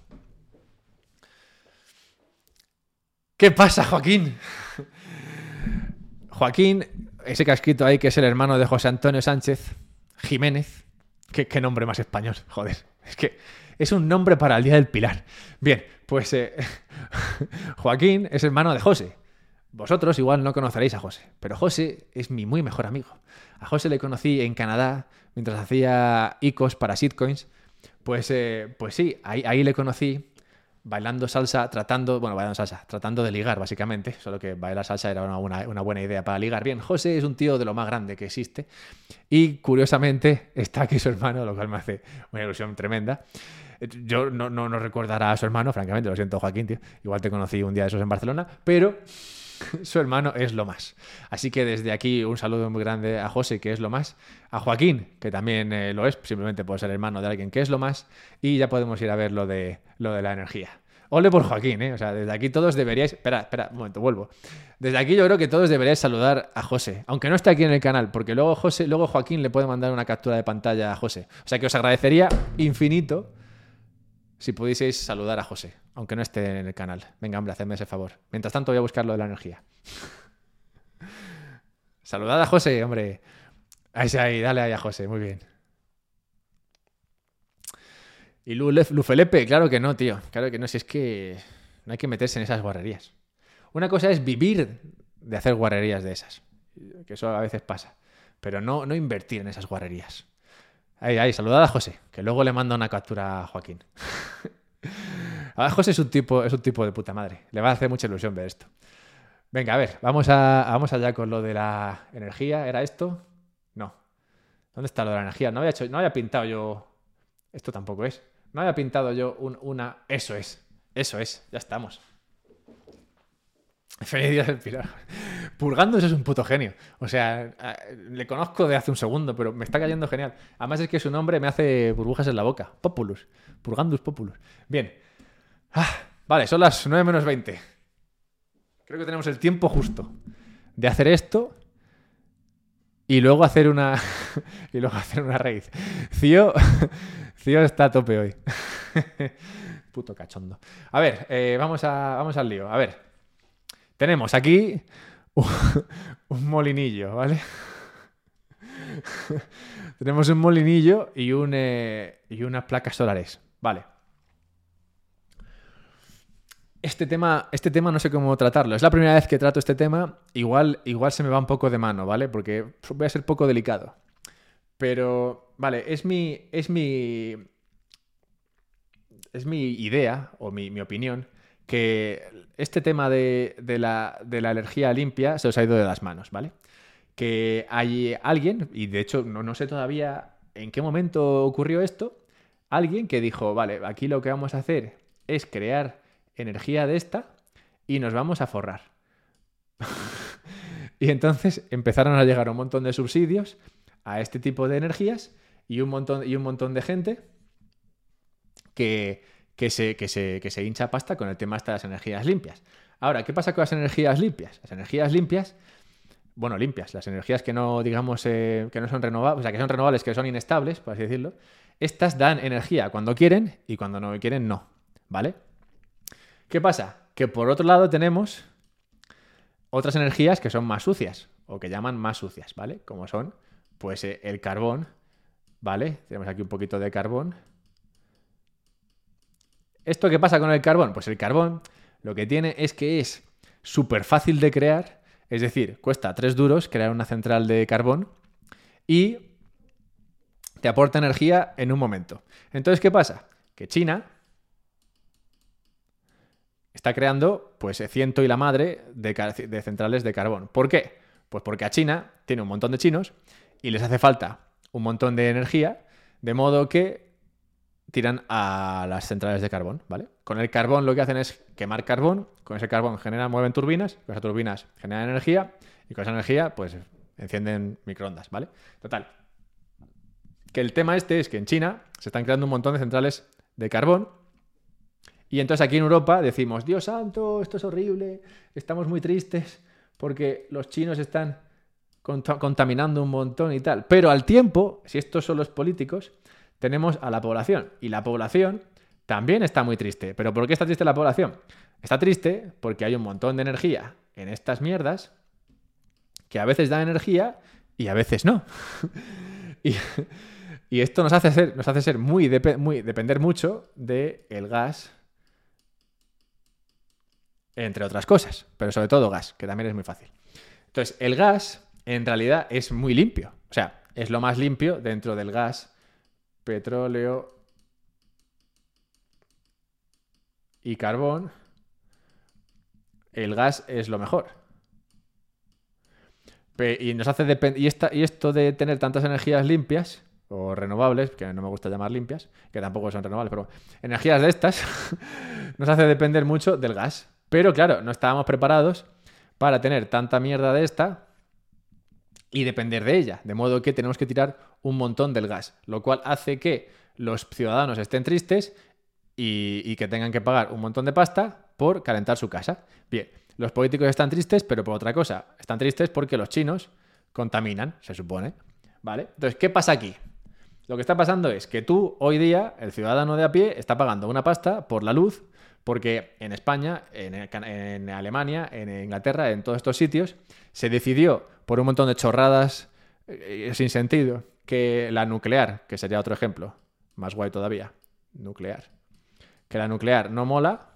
¿Qué pasa, Joaquín? Joaquín, ese que ha escrito ahí que es el hermano de José Antonio Sánchez Jiménez. ¿Qué, qué nombre más español? Joder, es que es un nombre para el Día del Pilar. Bien, pues eh, Joaquín es hermano de José. Vosotros igual no conoceréis a José, pero José es mi muy mejor amigo. A José le conocí en Canadá mientras hacía I C Os para Shitcoins. Pues, eh, pues sí, ahí, ahí le conocí bailando salsa, tratando, bueno, bailando salsa, tratando de ligar básicamente, solo que bailar salsa era una, una, una buena idea para ligar. Bien, José es un tío de lo más grande que existe y curiosamente está aquí su hermano, lo cual me hace una ilusión tremenda. Yo no, no, no recordará a su hermano, francamente, lo siento, Joaquín, tío. Igual te conocí un día de esos en Barcelona, pero su hermano es lo más. Así que desde aquí un saludo muy grande a José, que es lo más, a Joaquín, que también eh, lo es, simplemente por ser hermano de alguien que es lo más, y ya podemos ir a ver lo de, lo de la energía. Ole por Joaquín, ¿eh? O sea, desde aquí todos deberíais... Espera, espera, un momento, vuelvo. Desde aquí yo creo que todos deberíais saludar a José, aunque no esté aquí en el canal, porque luego, José, luego Joaquín le puede mandar una captura de pantalla a José. O sea que os agradecería infinito si pudieseis saludar a José, aunque no esté en el canal. Venga, hombre, hacedme ese favor. Mientras tanto voy a buscar lo de la energía. Saludad a José, hombre. Ahí, ahí, dale ahí a José, muy bien. Y Lufelepe, claro que no, tío. Claro que no, si es que no hay que meterse en esas guarrerías. Una cosa es vivir de hacer guarrerías de esas, que eso a veces pasa, pero no, no invertir en esas guarrerías. Ahí, ahí, saludad a José, que luego le mando una captura a Joaquín. A José es un tipo, es un tipo de puta madre. Le va a hacer mucha ilusión ver esto. Venga, a ver, vamos, a, vamos allá con lo de la energía. ¿Era esto? No. ¿Dónde está lo de la energía? No había, hecho, no había pintado yo... Esto tampoco es. No había pintado yo un, una... Eso es. Eso es. Ya estamos. Feliz día del Pilar. Purgando es un puto genio. O sea, le conozco de hace un segundo, pero me está cayendo genial. Además es que su nombre me hace burbujas en la boca. Populus. Purgandus Populus. Bien. Ah, vale, son las nueve menos veinte. Creo que tenemos el tiempo justo de hacer esto y luego hacer una y luego hacer una raíz. Cío, Cío está a tope hoy. Puto cachondo. A ver, eh, vamos, a, vamos al lío. A ver, tenemos aquí un, un molinillo, ¿vale? Tenemos un molinillo y, un, eh, y unas placas solares. Vale. Este tema, este tema no sé cómo tratarlo. Es la primera vez que trato este tema. Igual, igual se me va un poco de mano, ¿vale? Porque voy a ser poco delicado. Pero, vale, es mi... Es mi... Es mi idea, o mi, mi opinión, que este tema de, de, la, de la energía limpia se os ha ido de las manos, ¿vale? Que hay alguien, y de hecho no, no sé todavía en qué momento ocurrió esto, alguien que dijo, vale, aquí lo que vamos a hacer es crear energía de esta y nos vamos a forrar. Y entonces empezaron a llegar un montón de subsidios a este tipo de energías y un montón, y un montón de gente que, que, se, que, se, que se hincha pasta con el tema de las energías limpias. Ahora, ¿qué pasa con las energías limpias? Las energías limpias, bueno, limpias, las energías que no, digamos, eh, que no son renovables, o sea, que son renovables, que son inestables, por así decirlo, estas dan energía cuando quieren y cuando no quieren, no, ¿vale? ¿Qué pasa? Que por otro lado tenemos otras energías que son más sucias, o que llaman más sucias, ¿vale? Como son, pues, eh, el carbón, ¿vale? Tenemos aquí un poquito de carbón. ¿Esto qué pasa con el carbón? Pues el carbón lo que tiene es que es súper fácil de crear, es decir, cuesta tres duros crear una central de carbón y te aporta energía en un momento. Entonces, ¿qué pasa? Que China está creando, pues, ciento y la madre de, de centrales de carbón. ¿Por qué? Pues porque a China tiene un montón de chinos y les hace falta un montón de energía, de modo que tiran a las centrales de carbón, ¿vale? Con el carbón lo que hacen es quemar carbón, con ese carbón generan, mueven turbinas, con esas turbinas generan energía y con esa energía, pues, encienden microondas, ¿vale? Total. Que el tema este es que en China se están creando un montón de centrales de carbón y entonces aquí en Europa decimos, Dios santo, esto es horrible, estamos muy tristes porque los chinos están cont- contaminando un montón y tal. Pero al tiempo, si estos son los políticos, tenemos a la población. Y la población también está muy triste. ¿Pero por qué está triste la población? Está triste porque hay un montón de energía en estas mierdas que a veces dan energía y a veces no. y, y esto nos hace ser, nos hace ser muy, dep- muy depender mucho del gas, entre otras cosas, pero sobre todo gas, que también es muy fácil. Entonces, el gas en realidad es muy limpio. O sea, es lo más limpio dentro del gas, petróleo y carbón. El gas es lo mejor. Y nos hace depend- y, esta, y esto de tener tantas energías limpias o renovables, que no me gusta llamar limpias, que tampoco son renovables, pero energías de estas nos hace depender mucho del gas. Pero claro, no estábamos preparados para tener tanta mierda de esta y depender de ella, de modo que tenemos que tirar un montón del gas, lo cual hace que los ciudadanos estén tristes y, y que tengan que pagar un montón de pasta por calentar su casa. Bien, los políticos están tristes, pero por otra cosa, están tristes porque los chinos contaminan, se supone, ¿vale? Entonces, ¿qué pasa aquí? Lo que está pasando es que tú, hoy día, el ciudadano de a pie, está pagando una pasta por la luz, Porque en España, en, en Alemania, en Inglaterra, en todos estos sitios, se decidió por un montón de chorradas eh, sin sentido que la nuclear, que sería otro ejemplo, más guay todavía, nuclear, que la nuclear no mola,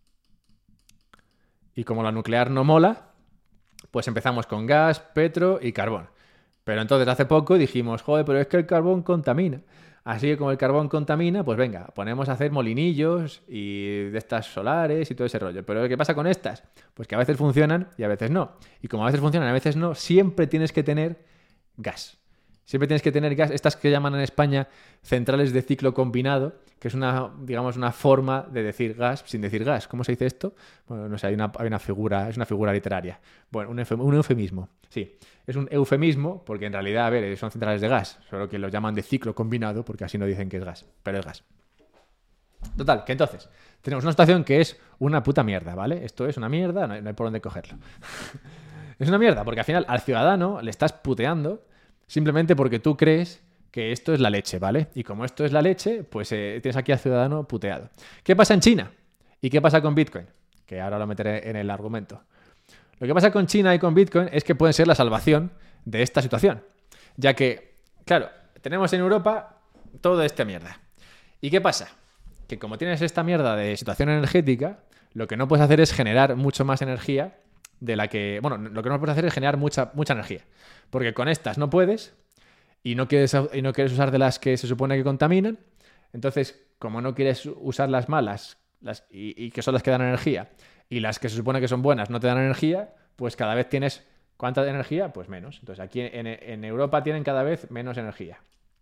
y como la nuclear no mola, pues empezamos con gas, petro y carbón. Pero entonces hace poco dijimos, joder, pero es que el carbón contamina. Así que como el carbón contamina, pues venga, ponemos a hacer molinillos y de estas solares y todo ese rollo. Pero ¿qué pasa con estas? Pues que a veces funcionan y a veces no. Y como a veces funcionan y a veces no, siempre tienes que tener gas. Siempre tienes que tener gas, estas que llaman en España centrales de ciclo combinado, que es una, digamos, una forma de decir gas sin decir gas. ¿Cómo se dice esto? Bueno, no sé, hay una, hay una figura, es una figura literaria. Bueno, un, eufem, un eufemismo. Sí, es un eufemismo porque en realidad, a ver, son centrales de gas, solo que lo llaman de ciclo combinado porque así no dicen que es gas, pero es gas. Total, que entonces tenemos una situación que es una puta mierda, ¿vale? Esto es una mierda, no hay, no hay por dónde cogerlo. Es una mierda porque al final al ciudadano le estás puteando simplemente porque tú crees que esto es la leche, ¿vale? Y como esto es la leche, pues eh, tienes aquí al ciudadano puteado. ¿Qué pasa en China? ¿Y qué pasa con Bitcoin? Que ahora lo meteré en el argumento. Lo que pasa con China y con Bitcoin es que pueden ser la salvación de esta situación. Ya que, claro, tenemos en Europa toda esta mierda. ¿Y qué pasa? Que como tienes esta mierda de situación energética, lo que no puedes hacer es generar mucho más energía de la que... Bueno, lo que no puedes hacer es generar mucha, mucha energía. Porque con estas no puedes y no, quieres, y no quieres usar de las que se supone que contaminan. Entonces, como no quieres usar las malas las, y, y que son las que dan energía, y las que se supone que son buenas no te dan energía, pues cada vez tienes... ¿Cuánta energía? Pues menos. Entonces aquí en, en Europa tienen cada vez menos energía.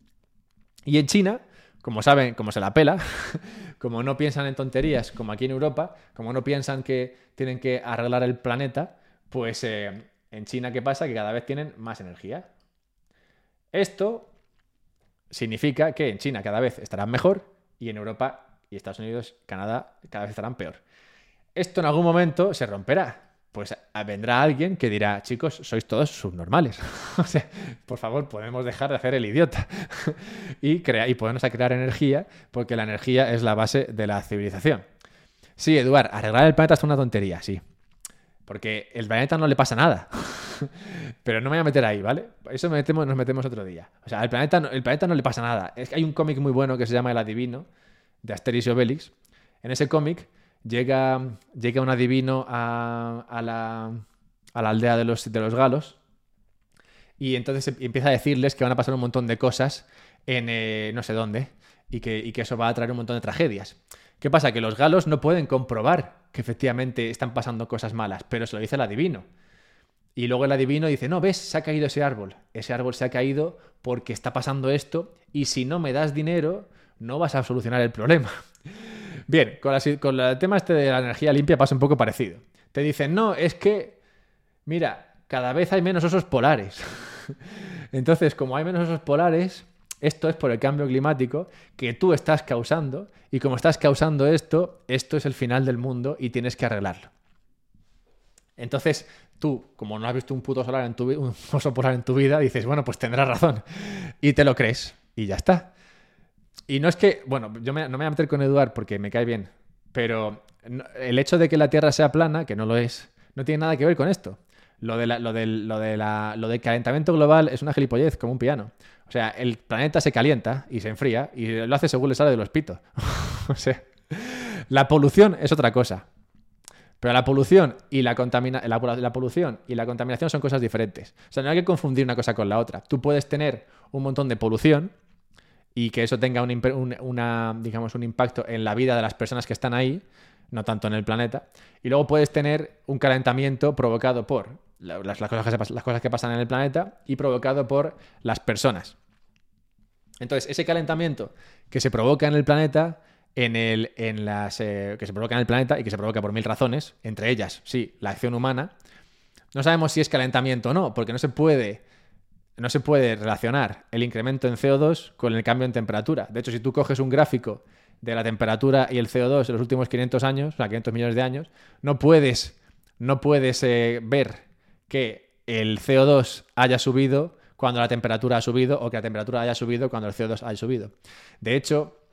Y en China, como saben, como se la pela, como no piensan en tonterías, como aquí en Europa, como no piensan que tienen que arreglar el planeta, pues eh, en China, ¿qué pasa? Que cada vez tienen más energía. Esto significa que en China cada vez estarán mejor y en Europa y Estados Unidos, Canadá, cada vez estarán peor. Esto en algún momento se romperá. Pues vendrá alguien que dirá, chicos, sois todos subnormales. O sea, por favor, podemos dejar de hacer el idiota y, crea- y ponernos a crear energía, porque la energía es la base de la civilización. Sí, Eduard, arreglar el planeta es una tontería, sí. Porque el planeta no le pasa nada. Pero no me voy a meter ahí, ¿vale? Eso me metemos, nos metemos otro día. O sea, el planeta, no, el planeta no le pasa nada. Es que hay un cómic muy bueno que se llama El Adivino, de Asterix y Obelix. En ese cómic llega, llega un adivino a, a, la, a la aldea de los, de los galos y entonces empieza a decirles que van a pasar un montón de cosas en eh, no sé dónde y que, y que eso va a traer un montón de tragedias. ¿Qué pasa? Que los galos no pueden comprobar que efectivamente están pasando cosas malas, pero se lo dice el adivino. Y luego el adivino dice, no, ves, se ha caído ese árbol. Ese árbol se ha caído porque está pasando esto y si no me das dinero no vas a solucionar el problema. Bien, con, la, con el tema este de la energía limpia pasa un poco parecido. Te dicen, no, es que, mira, cada vez hay menos osos polares. Entonces, como hay menos osos polares, esto es por el cambio climático que tú estás causando y como estás causando esto, esto es el final del mundo y tienes que arreglarlo. Entonces, tú, como no has visto un puto solar en tu, un oso polar en tu vida, dices, bueno, pues tendrás razón. Y te lo crees y ya está. Y no es que, bueno, yo me, no me voy a meter con Eduard porque me cae bien, pero no, el hecho de que la Tierra sea plana, que no lo es, no tiene nada que ver con esto. Lo, de la, lo, del, lo, de la, lo del calentamiento global es una gilipollez, como un piano. O sea, el planeta se calienta y se enfría y lo hace según le sale de los pitos. O sea, la polución es otra cosa. Pero la polución y la, contamina la, la polución y la contaminación son cosas diferentes. O sea, no hay que confundir una cosa con la otra. Tú puedes tener un montón de polución y que eso tenga un, un, una, digamos, un impacto en la vida de las personas que están ahí, no tanto en el planeta. Y luego puedes tener un calentamiento provocado por las, las, cosas, que se, las cosas que pasan en el planeta y provocado por las personas. Entonces, ese calentamiento que se provoca en el planeta, en el, en las, eh, que se provoca en el planeta y que se provoca por mil razones, entre ellas, sí, la acción humana, no sabemos si es calentamiento o no, porque no se puede... No se puede relacionar el incremento en C O dos con el cambio en temperatura. De hecho, si tú coges un gráfico de la temperatura y el C O dos en los últimos quinientos años, o sea, quinientos millones de años, no puedes, no puedes eh, ver que el C O dos haya subido cuando la temperatura ha subido o que la temperatura haya subido cuando el C O dos haya subido. De hecho,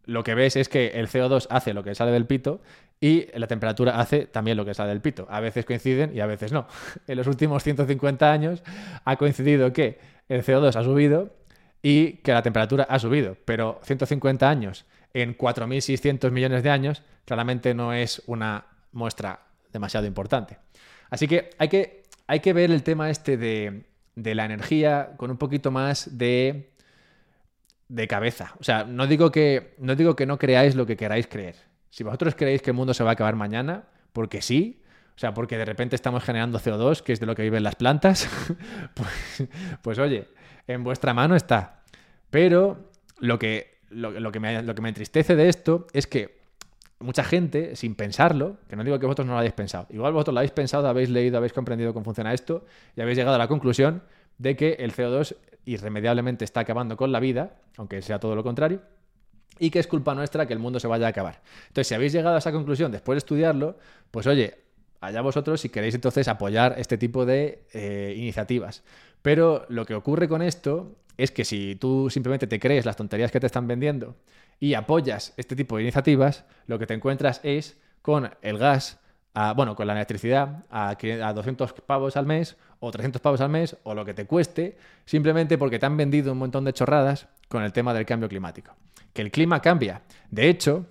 lo que ves es que el C O dos hace lo que sale del pito y la temperatura hace también lo que sale del pito. A veces coinciden y a veces no. En los últimos ciento cincuenta años ha coincidido que el C O dos ha subido y que la temperatura ha subido, pero ciento cincuenta años en cuatro mil seiscientos millones de años claramente no es una muestra demasiado importante. Así que hay que, hay que ver el tema este de, de la energía con un poquito más de, de cabeza. O sea, no digo, que, no digo que no creáis lo que queráis creer. Si vosotros creéis que el mundo se va a acabar mañana, porque sí, o sea, porque de repente estamos generando C O dos, que es de lo que viven las plantas, pues, pues oye, en vuestra mano está. Pero lo que, lo, lo, que me, lo que me entristece de esto es que mucha gente, sin pensarlo, que no digo que vosotros no lo hayáis pensado, igual vosotros lo habéis pensado, habéis leído, habéis comprendido cómo funciona esto y habéis llegado a la conclusión de que el C O dos irremediablemente está acabando con la vida, aunque sea todo lo contrario, y que es culpa nuestra que el mundo se vaya a acabar. Entonces, si habéis llegado a esa conclusión después de estudiarlo, pues oye, allá vosotros si queréis entonces apoyar este tipo de eh, iniciativas. Pero lo que ocurre con esto es que si tú simplemente te crees las tonterías que te están vendiendo y apoyas este tipo de iniciativas, lo que te encuentras es con el gas, a, bueno, con la electricidad a, a doscientos pavos al mes o trescientos pavos al mes o lo que te cueste, simplemente porque te han vendido un montón de chorradas con el tema del cambio climático. Que el clima cambia. De hecho,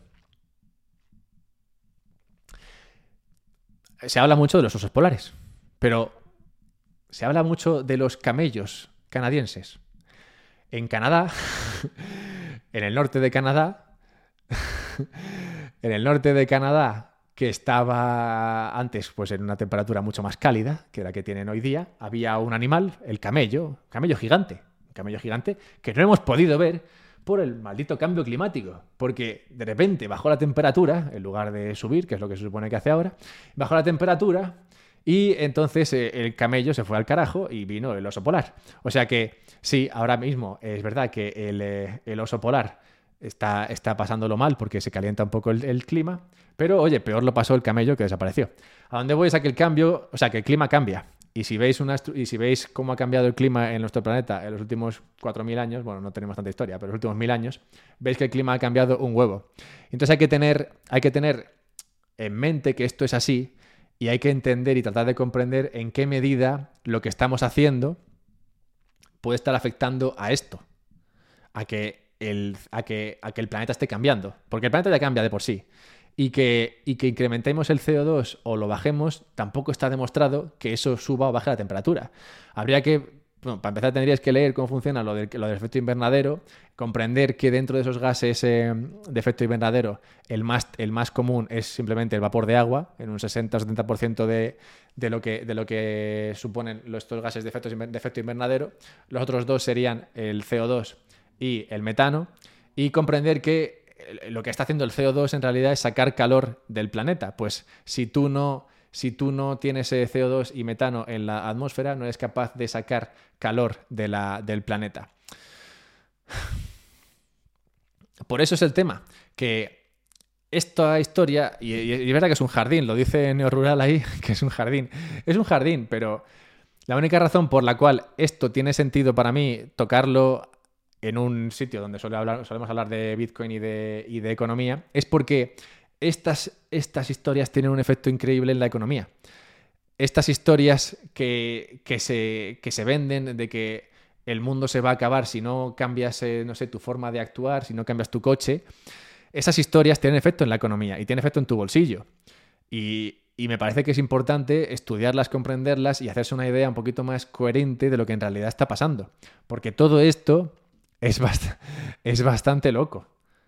se habla mucho de los osos polares, pero se habla mucho de los camellos canadienses. En Canadá, en el norte de Canadá, en el norte de Canadá, que estaba antes pues en una temperatura mucho más cálida que la que tienen hoy día, había un animal, el camello, camello gigante, un camello gigante que no hemos podido ver por el maldito cambio climático, porque de repente bajó la temperatura, en lugar de subir, que es lo que se supone que hace ahora, bajó la temperatura y entonces eh, el camello se fue al carajo y vino el oso polar. O sea que sí, ahora mismo es verdad que el, eh, el oso polar está, está pasándolo mal porque se calienta un poco el, el clima, pero oye, peor lo pasó el camello que desapareció. ¿A dónde voy? Es a que el cambio, o sea, que el clima cambia. Y si veis una y si veis cómo ha cambiado el clima en nuestro planeta en los últimos cuatro mil años, bueno, no tenemos tanta historia, pero los últimos mil años, veis que el clima ha cambiado un huevo. Entonces hay que tener, hay que tener en mente que esto es así y hay que entender y tratar de comprender en qué medida lo que estamos haciendo puede estar afectando a esto, a que el, a que, a que el planeta esté cambiando. Porque el planeta ya cambia de por sí. Y que, y que incrementemos el C O dos o lo bajemos, tampoco está demostrado que eso suba o baje la temperatura. Habría que, bueno, para empezar tendríais que leer cómo funciona lo del, lo del efecto invernadero, comprender que dentro de esos gases eh, de efecto invernadero el más, el más común es simplemente el vapor de agua, en un sesenta o setenta por ciento de, de, lo que, de lo que suponen los, estos gases de efecto, de efecto invernadero. Los otros dos serían el C O dos y el metano, y comprender que lo que está haciendo el C O dos en realidad es sacar calor del planeta. Pues si tú no, si tú no tienes C O dos y metano en la atmósfera, no eres capaz de sacar calor de la, del planeta. Por eso es el tema, que esta historia, y, y es verdad que es un jardín, lo dice Neorural ahí, que es un jardín, es un jardín, pero la única razón por la cual esto tiene sentido para mí tocarlo en un sitio donde suele hablar, solemos hablar de Bitcoin y de, y de economía, es porque estas, estas historias tienen un efecto increíble en la economía. Estas historias que, que, se, que se venden de que el mundo se va a acabar si no cambias, eh, no sé, tu forma de actuar, si no cambias tu coche, esas historias tienen efecto en la economía y tienen efecto en tu bolsillo. Y, y me parece que es importante estudiarlas, comprenderlas y hacerse una idea un poquito más coherente de lo que en realidad está pasando. Porque todo esto Es, bast- es bastante loco.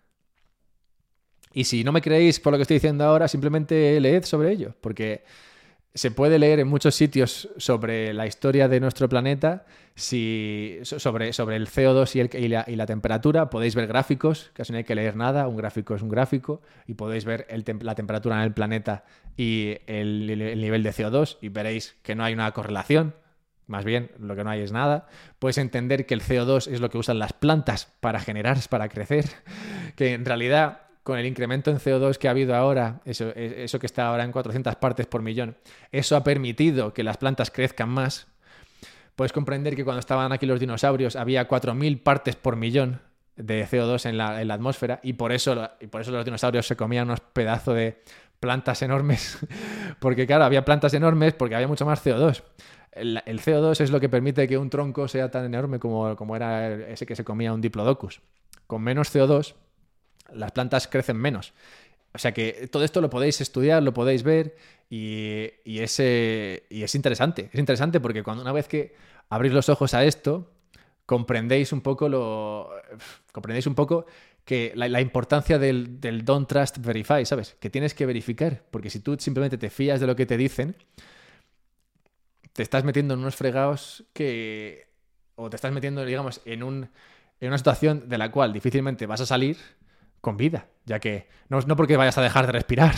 Y si no me creéis por lo que estoy diciendo ahora, simplemente leed sobre ello, porque se puede leer en muchos sitios sobre la historia de nuestro planeta, si, sobre, sobre el C O dos y, el, y, la, y la temperatura. Podéis ver gráficos, casi no hay que leer nada, un gráfico es un gráfico, y podéis ver el tem- la temperatura en el planeta y el, el nivel de C O dos y veréis que no hay una correlación. Más bien, lo que no hay es nada. Puedes entender que el C O dos es lo que usan las plantas para generar, para crecer. Que en realidad, con el incremento en C O dos que ha habido ahora, eso, eso que está ahora en cuatrocientas partes por millón, eso ha permitido que las plantas crezcan más. Puedes comprender que cuando estaban aquí los dinosaurios había cuatro mil partes por millón de C O dos en la, en la atmósfera y por eso, y por eso los dinosaurios se comían unos pedazos de plantas enormes, porque claro, había plantas enormes porque había mucho más C O dos. El, el C O dos es lo que permite que un tronco sea tan enorme como, como era ese que se comía un Diplodocus. Con menos C O dos, las plantas crecen menos. O sea que todo esto lo podéis estudiar, lo podéis ver y, y, es, eh, y es interesante. Es interesante porque cuando una vez que abrís los ojos a esto, comprendéis un poco lo comprendéis un poco que la, la importancia del, del don't trust, verify, ¿sabes? Que tienes que verificar, porque si tú simplemente te fías de lo que te dicen, te estás metiendo en unos fregados que... o te estás metiendo, digamos, en, un, en una situación de la cual difícilmente vas a salir con vida, ya que no, no porque vayas a dejar de respirar,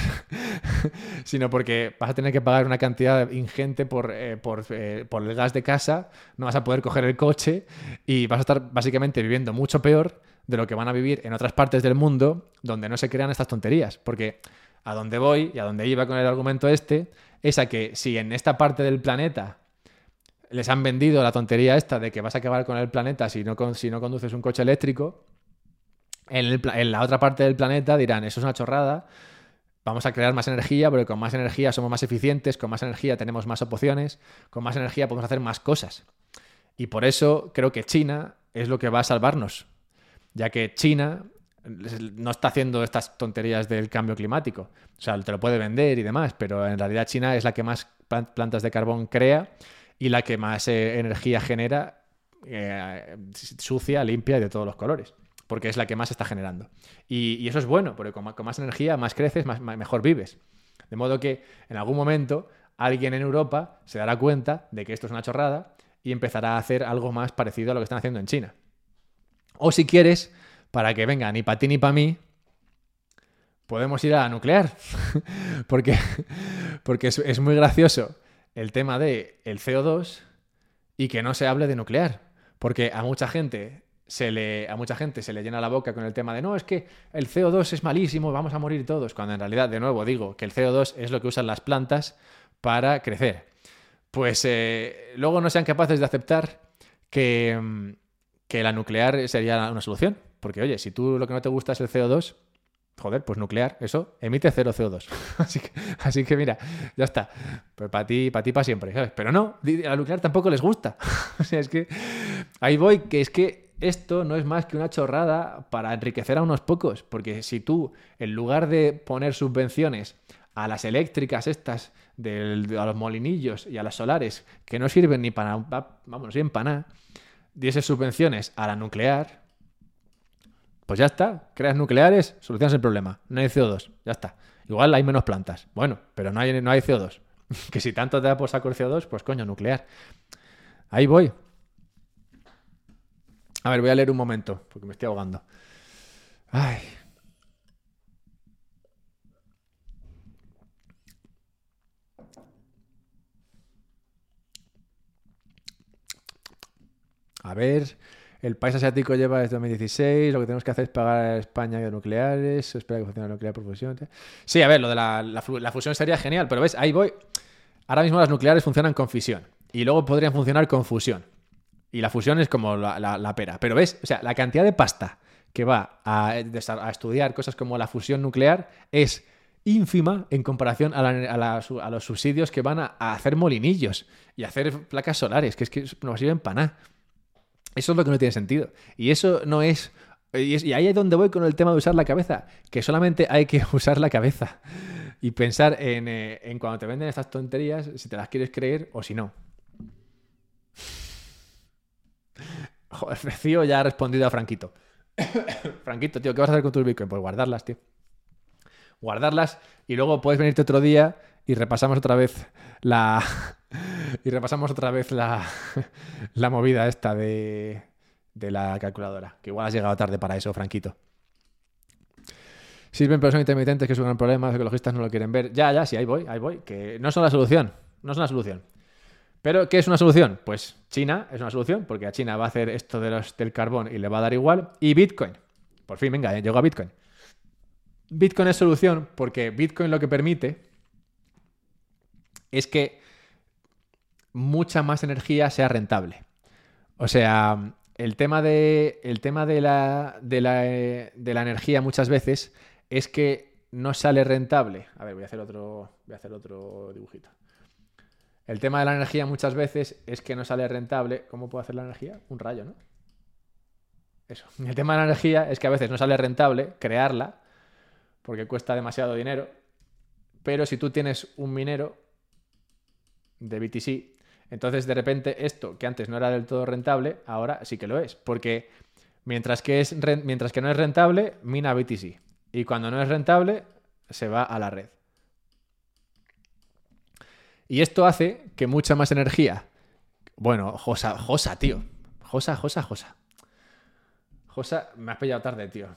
sino porque vas a tener que pagar una cantidad ingente por, eh, por, eh, por el gas de casa, no vas a poder coger el coche y vas a estar básicamente viviendo mucho peor de lo que van a vivir en otras partes del mundo donde no se crean estas tonterías. Porque a donde voy y a donde iba con el argumento este es a que si en esta parte del planeta les han vendido la tontería esta de que vas a acabar con el planeta si no, con, si no conduces un coche eléctrico, en, el, en la otra parte del planeta dirán, eso es una chorrada, vamos a crear más energía, porque con más energía somos más eficientes, con más energía tenemos más opciones, con más energía podemos hacer más cosas. Y por eso creo que China es lo que va a salvarnos, ya que China no está haciendo estas tonterías del cambio climático. O sea, te lo puede vender y demás, pero en realidad China es la que más plantas de carbón crea y la que más eh, energía genera, eh, sucia, limpia y de todos los colores, porque es la que más está generando. Y, y eso es bueno, porque con, con más energía más creces, más, más, mejor vives. De modo que en algún momento alguien en Europa se dará cuenta de que esto es una chorrada y empezará a hacer algo más parecido a lo que están haciendo en China. O si quieres, para que venga ni para ti ni para mí, podemos ir a la nuclear. porque porque es, es muy gracioso el tema de el C O dos y que no se hable de nuclear. Porque a mucha gente se le, a mucha gente se le llena la boca con el tema de no, es que el C O dos es malísimo, vamos a morir todos. Cuando en realidad, de nuevo, digo que el C O dos es lo que usan las plantas para crecer. Pues eh, luego no sean capaces de aceptar que, que la nuclear sería una solución. Porque, oye, si tú lo que no te gusta es el C O dos, joder, pues nuclear, eso, emite cero C O dos. así, que, así que mira, ya está. Pues para ti, para ti, para siempre, ¿sabes? Pero no, a la nuclear tampoco les gusta. o sea, es que ahí voy, que es que esto no es más que una chorrada para enriquecer a unos pocos. Porque si tú, en lugar de poner subvenciones a las eléctricas estas, del, a los molinillos y a las solares, que no sirven ni para, vamos, no sirven para nada, diese subvenciones a la nuclear, pues ya está, creas nucleares, solucionas el problema. No hay C O dos, ya está. Igual hay menos plantas. Bueno, pero no hay, no hay C O dos. que si tanto te da por saco el C O dos, pues coño, nuclear. Ahí voy. A ver, voy a leer un momento, porque me estoy ahogando. Ay. A ver, el país asiático lleva desde dos mil dieciséis, lo que tenemos que hacer es pagar a España de nucleares, espera que funcione la nuclear por fusión. Sí, a ver, lo de la, la, la fusión sería genial, pero ves, ahí voy. Ahora mismo las nucleares funcionan con fisión y luego podrían funcionar con fusión. Y la fusión es como la, la, la pera. Pero ves, o sea, la cantidad de pasta que va a, a estudiar cosas como la fusión nuclear es ínfima en comparación a, la, a, la, a los subsidios que van a, a hacer molinillos y a hacer placas solares, que es que no sirven para nada. Eso es lo que no tiene sentido. Y eso no es... Y, es, y ahí es donde voy con el tema de usar la cabeza. Que solamente hay que usar la cabeza. Y pensar en, eh, en cuando te venden estas tonterías, si te las quieres creer o si no. Joder, Frecío ya ha respondido a Franquito. Franquito, tío, ¿qué vas a hacer con tus Bitcoin? Pues guardarlas, tío. Guardarlas y luego puedes venirte otro día y repasamos otra vez la... y repasamos otra vez la, la movida esta de, de la calculadora. Que igual has llegado tarde para eso, Franquito. Sirven, pero son intermitentes, que es un gran problema. Los ecologistas no lo quieren ver. Ya, ya, sí, ahí voy, ahí voy. Que no son la solución. No son la solución. ¿Pero qué es una solución? Pues China es una solución, porque a China va a hacer esto de los, del carbón y le va a dar igual. Y Bitcoin. Por fin, venga, llegó a Bitcoin. Bitcoin es solución porque Bitcoin lo que permite es que mucha más energía sea rentable. O sea, el tema de, el tema de la, de la, eh, de la energía muchas veces es que no sale rentable. A ver, voy a hacer otro, voy a hacer otro dibujito. El tema de la energía muchas veces es que no sale rentable. ¿Cómo puedo hacer la energía? Un rayo, ¿no? Eso. El tema de la energía es que a veces no sale rentable crearla porque cuesta demasiado dinero. Pero si tú tienes un minero de B T C, entonces de repente esto que antes no era del todo rentable, ahora sí que lo es. Porque mientras que, es, mientras que no es rentable, mina B T C. Y cuando no es rentable, se va a la red. Y esto hace que mucha más energía... Bueno, Josa, Josa, tío. Josa, Josa, Josa. Josa, me has pillado tarde, tío.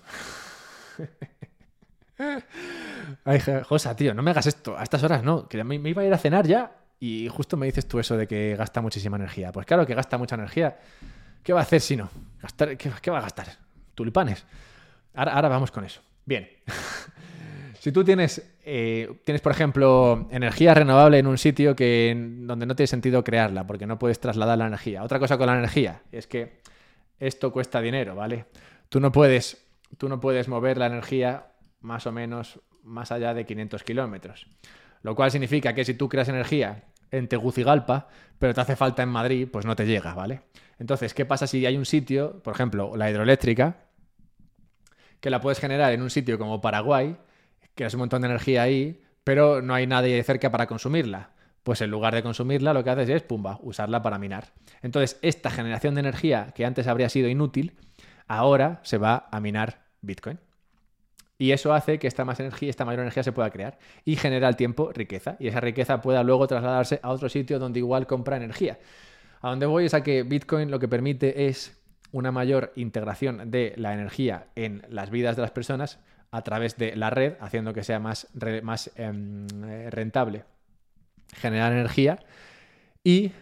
Ay, Josa, tío, no me hagas esto. A estas horas no. Que me, me iba a ir a cenar ya y justo me dices tú eso de que gasta muchísima energía. Pues claro que gasta mucha energía. ¿Qué va a hacer si no? ¿Gastar? ¿Qué, qué va a gastar? Tulipanes. Ahora, ahora vamos con eso. Bien. Si tú tienes, eh, tienes, por ejemplo, energía renovable en un sitio que, donde no tiene sentido crearla, porque no puedes trasladar la energía. Otra cosa con la energía es que esto cuesta dinero, ¿vale? Tú no puedes, tú no puedes mover la energía más o menos más allá de quinientos kilómetros. Lo cual significa que si tú creas energía en Tegucigalpa, pero te hace falta en Madrid, pues no te llega, ¿vale? Entonces, ¿qué pasa si hay un sitio, por ejemplo, la hidroeléctrica, que la puedes generar en un sitio como Paraguay, que es un montón de energía ahí, pero no hay nadie cerca para consumirla? Pues en lugar de consumirla, lo que haces es, pumba, usarla para minar. Entonces, esta generación de energía, que antes habría sido inútil, ahora se va a minar Bitcoin. Y eso hace que esta, más energía, esta mayor energía se pueda crear y genera al tiempo riqueza. Y esa riqueza pueda luego trasladarse a otro sitio donde igual compra energía. A donde voy es a que Bitcoin lo que permite es una mayor integración de la energía en las vidas de las personas a través de la red, haciendo que sea más, más eh, rentable generar energía. Y...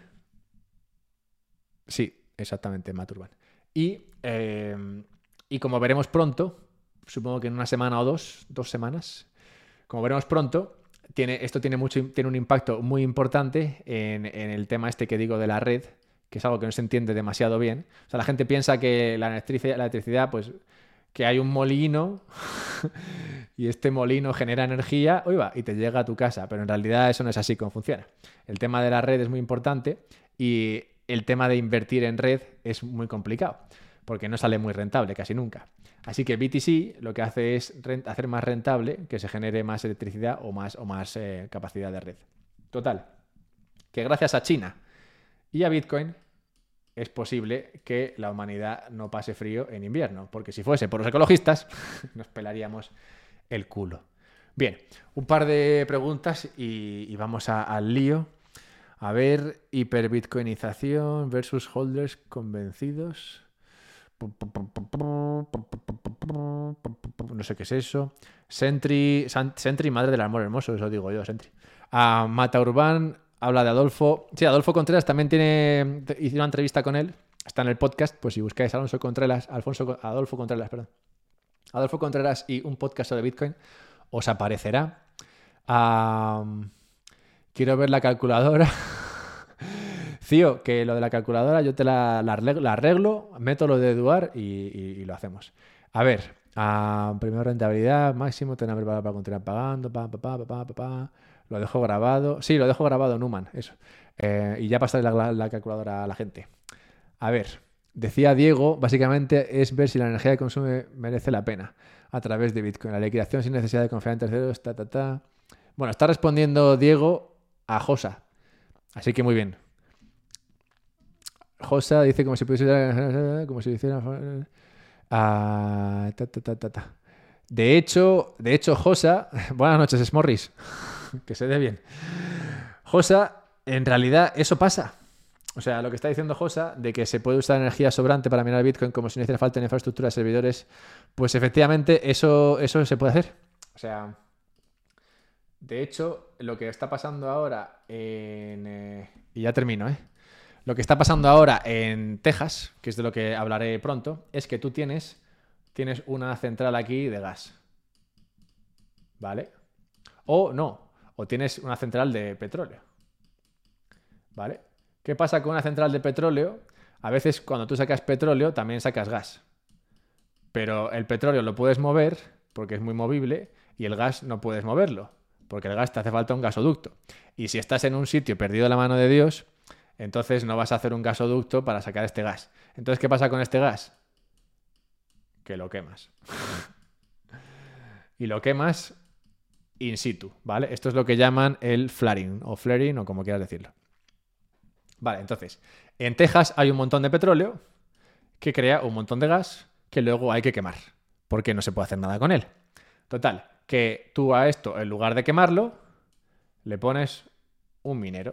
Sí, exactamente, Maturban. Y, eh, y como veremos pronto, supongo que en una semana o dos, dos semanas, como veremos pronto, tiene, esto tiene, mucho, tiene un impacto muy importante en, en el tema este que digo de la red, que es algo que no se entiende demasiado bien. O sea, la gente piensa que la electricidad, la electricidad pues... que hay un molino y este molino genera energía, oiga, y te llega a tu casa, pero en realidad eso no es así como funciona. El tema de la red es muy importante y el tema de invertir en red es muy complicado, porque no sale muy rentable casi nunca. Así que B T C lo que hace es hacer más rentable que se genere más electricidad o más, o más eh, capacidad de red. Total, que gracias a China y a Bitcoin es posible que la humanidad no pase frío en invierno, porque si fuese por los ecologistas nos pelaríamos el culo. Bien, un par de preguntas y, y vamos a, al lío. A ver, hiperbitcoinización versus holders convencidos. No sé qué es eso. Sentry, Sentry, madre del amor hermoso, eso digo yo, Sentry. Uh, Mata Urbán habla de Adolfo. Sí, Adolfo Contreras también tiene. Hice una entrevista con él. Está en el podcast. Pues si buscáis Alonso Contreras, Alfonso, Adolfo Contreras, perdón. Adolfo Contreras y un podcast sobre Bitcoin os aparecerá. Uh, quiero ver la calculadora. Cío, que lo de la calculadora yo te la, la, arreglo, la arreglo, meto lo de Eduard y, y, y lo hacemos. A ver, uh, primero rentabilidad, máximo, tener preparado para continuar pagando, pa, pa, pa, pa, pa, pa. Lo dejo grabado. Sí, lo dejo grabado, Numan, eso. Eh, y ya pasaré la, la, la calculadora a la gente. A ver, decía Diego, básicamente es ver si la energía que consume merece la pena a través de Bitcoin. La liquidación sin necesidad de confiar en terceros, ta, ta, ta. Bueno, está respondiendo Diego a Josa. Así que muy bien. Josa dice como si pudiese... Como si hiciera... Uh, ta, ta, ta, ta, ta. De hecho, de hecho, Josa... Buenas noches, Smorris. Que se dé bien. Josa, en realidad, eso pasa. O sea, lo que está diciendo Josa, de que se puede usar energía sobrante para minar Bitcoin como si no hiciera falta en infraestructura de servidores, pues efectivamente eso, eso se puede hacer. O sea, de hecho, lo que está pasando ahora en... Eh, y ya termino, ¿eh? Lo que está pasando ahora en Texas, que es de lo que hablaré pronto, es que tú tienes, tienes una central aquí de gas. ¿Vale? O no, o tienes una central de petróleo. ¿Vale? ¿Qué pasa con una central de petróleo? A veces cuando tú sacas petróleo también sacas gas. Pero el petróleo lo puedes mover porque es muy movible y el gas no puedes moverlo porque el gas te hace falta un gasoducto. Y si estás en un sitio perdido de la mano de Dios, entonces no vas a hacer un gasoducto para sacar este gas. Entonces, ¿qué pasa con este gas? Que lo quemas. Y lo quemas in situ, ¿vale? Esto es lo que llaman el flaring o flaring o como quieras decirlo. Vale, entonces, en Texas hay un montón de petróleo que crea un montón de gas que luego hay que quemar, porque no se puede hacer nada con él. Total, que tú a esto, en lugar de quemarlo, le pones un minero.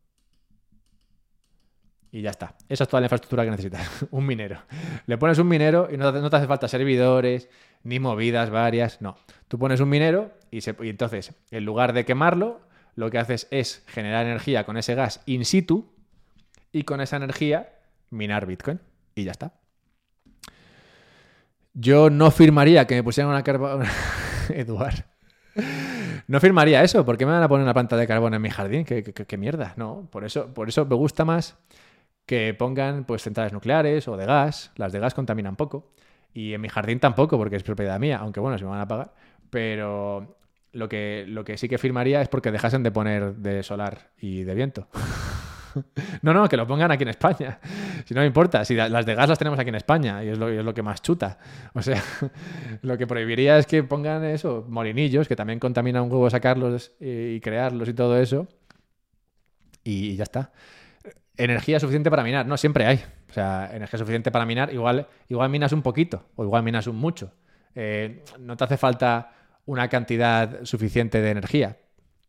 Y ya está. Esa es toda la infraestructura que necesitas. Un minero. Le pones un minero y no te, no te hace falta servidores, ni movidas varias. No. Tú pones un minero y, se, y entonces, en lugar de quemarlo, lo que haces es generar energía con ese gas in situ y con esa energía minar Bitcoin. Y ya está. Yo no firmaría que me pusieran una carbón... Eduard. No firmaría eso. ¿Por qué me van a poner una planta de carbón en mi jardín? ¿Qué, qué, qué mierda? No. Por eso, por eso me gusta más que pongan pues centrales nucleares o de gas. Las de gas contaminan poco. Y en mi jardín tampoco, porque es propiedad mía. Aunque bueno, se me van a pagar. Pero lo que, lo que sí que firmaría es porque dejasen de poner de solar y de viento. No, no, que lo pongan aquí en España. Si no me importa, si las de gas las tenemos aquí en España y es lo, y es lo que más chuta. O sea, lo que prohibiría es que pongan eso, molinillos, que también contaminan un huevo sacarlos y, y crearlos y todo eso. Y, y ya está. Energía suficiente para minar, no, siempre hay. O sea, energía suficiente para minar, igual, igual minas un poquito o igual minas un mucho. Eh, no te hace falta una cantidad suficiente de energía.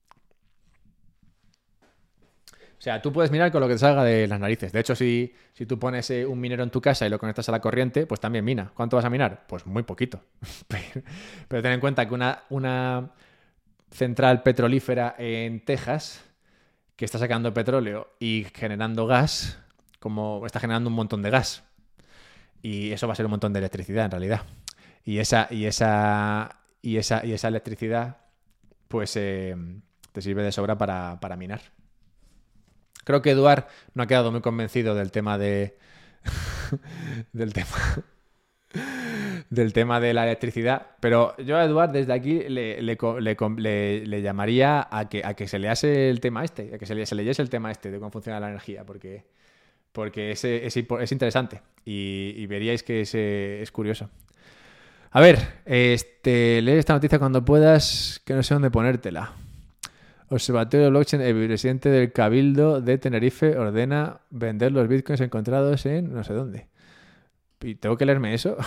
O sea, tú puedes minar con lo que te salga de las narices. De hecho, si, si tú pones eh, un minero en tu casa y lo conectas a la corriente, pues también mina. ¿Cuánto vas a minar? Pues muy poquito. Pero, pero ten en cuenta que una, una central petrolífera en Texas que está sacando petróleo y generando gas, como está generando un montón de gas. Y eso va a ser un montón de electricidad en realidad. Y esa, y esa, y esa, y esa electricidad, pues eh, te sirve de sobra para, para minar. Creo que Eduard no ha quedado muy convencido del tema de. del tema. del tema de la electricidad. Pero yo a Eduard desde aquí le, le, le, le, le llamaría a que, a que se lease el tema este, a que se, le, se leyese el tema este de cómo funciona la energía, porque, porque es, es, es interesante y, y veríais que es, es curioso. A ver, este, lee esta noticia cuando puedas, que no sé dónde ponértela. Observatorio Blockchain, el presidente del Cabildo de Tenerife ordena vender los bitcoins encontrados en no sé dónde. ¿Y tengo que leerme eso?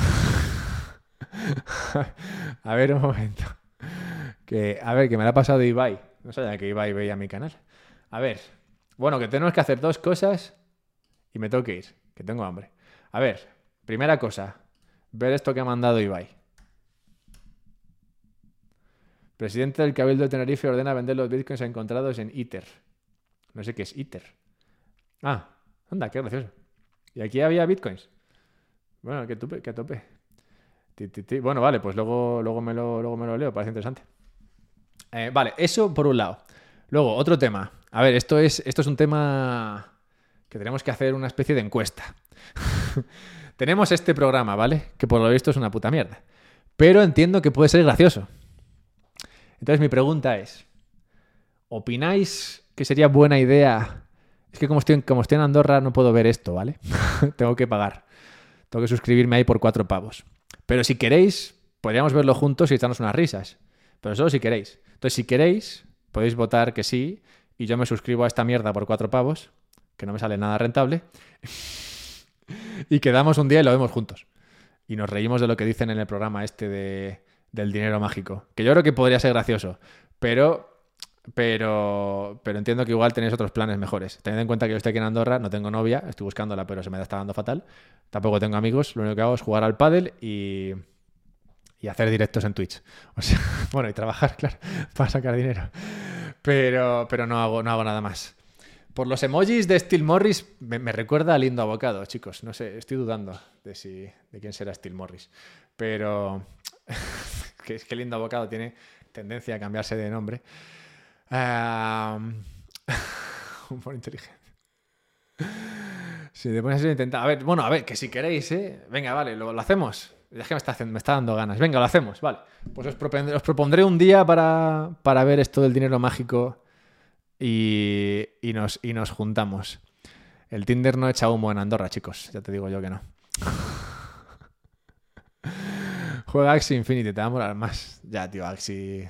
A ver, un momento. Que, a ver, que me la ha pasado Ibai. No sabía que Ibai veía mi canal. A ver. Bueno, que tenemos que hacer dos cosas y me tengo que ir, que tengo hambre. A ver, primera cosa. Ver esto que ha mandado Ibai. Presidente del Cabildo de Tenerife ordena vender los bitcoins encontrados en Ether. No sé qué es Ether. Ah, anda, qué gracioso. ¿Y aquí había bitcoins? Bueno, que tope, que tope. Ti, ti, ti. Bueno, vale, pues luego, luego, me lo, luego me lo leo, parece interesante. Eh, vale, eso por un lado. Luego, otro tema. A ver, esto es, esto es un tema que tenemos que hacer una especie de encuesta. Tenemos este programa, ¿vale? Que por lo visto es una puta mierda. Pero entiendo que puede ser gracioso. Entonces mi pregunta es, ¿opináis que sería buena idea? Es que como estoy, como estoy en Andorra no puedo ver esto, ¿vale? Tengo que pagar. Tengo que suscribirme ahí por cuatro pavos. Pero si queréis, podríamos verlo juntos y echarnos unas risas. Pero solo si queréis. Entonces, si queréis, podéis votar que sí y yo me suscribo a esta mierda por cuatro pavos, que no me sale nada rentable, y quedamos un día y lo vemos juntos. Y nos reímos de lo que dicen en el programa este de... del dinero mágico, que yo creo que podría ser gracioso, pero pero pero entiendo que igual tenéis otros planes mejores. Tened en cuenta que yo estoy aquí en Andorra, no tengo novia, estoy buscándola, pero se me está dando fatal. Tampoco tengo amigos, lo único que hago es jugar al pádel y y hacer directos en Twitch. O sea, bueno, y trabajar, claro, para sacar dinero. Pero pero no hago no hago nada más. Por los emojis de Steel Morris me, me recuerda a Lindo Abocado, chicos. No sé, estoy dudando de si de quién será Steel Morris. Pero que es que Lindo Abocado tiene tendencia a cambiarse de nombre. Uh... Humor inteligente. Si te pones a intentar... A ver, bueno, a ver, que si queréis, ¿eh? Venga, vale, lo, lo hacemos. Es que me está, haciendo, me está dando ganas. Venga, lo hacemos, vale. Pues os propondré, os propondré un día para, para ver esto del dinero mágico y, y, nos, y nos juntamos. El Tinder no echa humo en Andorra, chicos. Ya te digo yo que no. Juega Axie Infinity, te va a molar más. Ya, tío, Axie...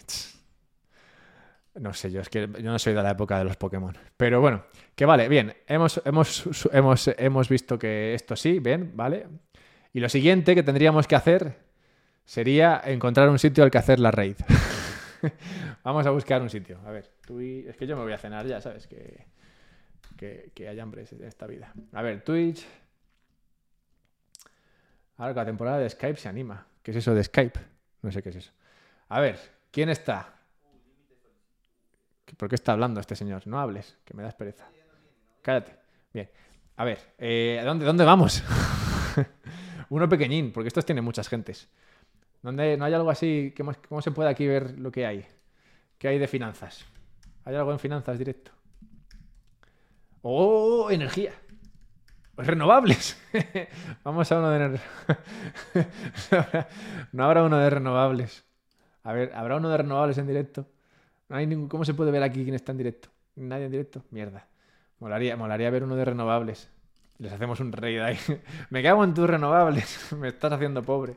No sé, yo es que yo no soy de la época de los Pokémon. Pero bueno, que vale, bien. Hemos, hemos, hemos, hemos visto que esto sí, bien, vale. Y lo siguiente que tendríamos que hacer sería encontrar un sitio al que hacer la raid. Vamos a buscar un sitio. A ver, Twitch... Es que yo me voy a cenar ya, ¿sabes? Que, que, que hay hambre en esta vida. A ver, Twitch... Ahora que la temporada de Skype se anima. ¿Qué es eso de Skype? No sé qué es eso. A ver, ¿quién está? ¿Por qué está hablando este señor? No hables, que me das pereza. Cállate. Bien. A ver, eh, ¿dónde, ¿dónde vamos? Uno pequeñín, porque estos tienen muchas gentes. ¿Dónde, ¿No hay algo así? ¿Cómo, ¿Cómo se puede aquí ver lo que hay? ¿Qué hay de finanzas? ¿Hay algo en finanzas directo? ¡Oh, energía! Renovables. Vamos a uno de... No habrá uno de renovables. A ver, ¿habrá uno de renovables en directo? No hay ningún... ¿Cómo se puede ver aquí quién está en directo? ¿Nadie en directo? Mierda. Molaría, molaría ver uno de renovables. Les hacemos un raid ahí. Me cago en tus renovables. Me estás haciendo pobre.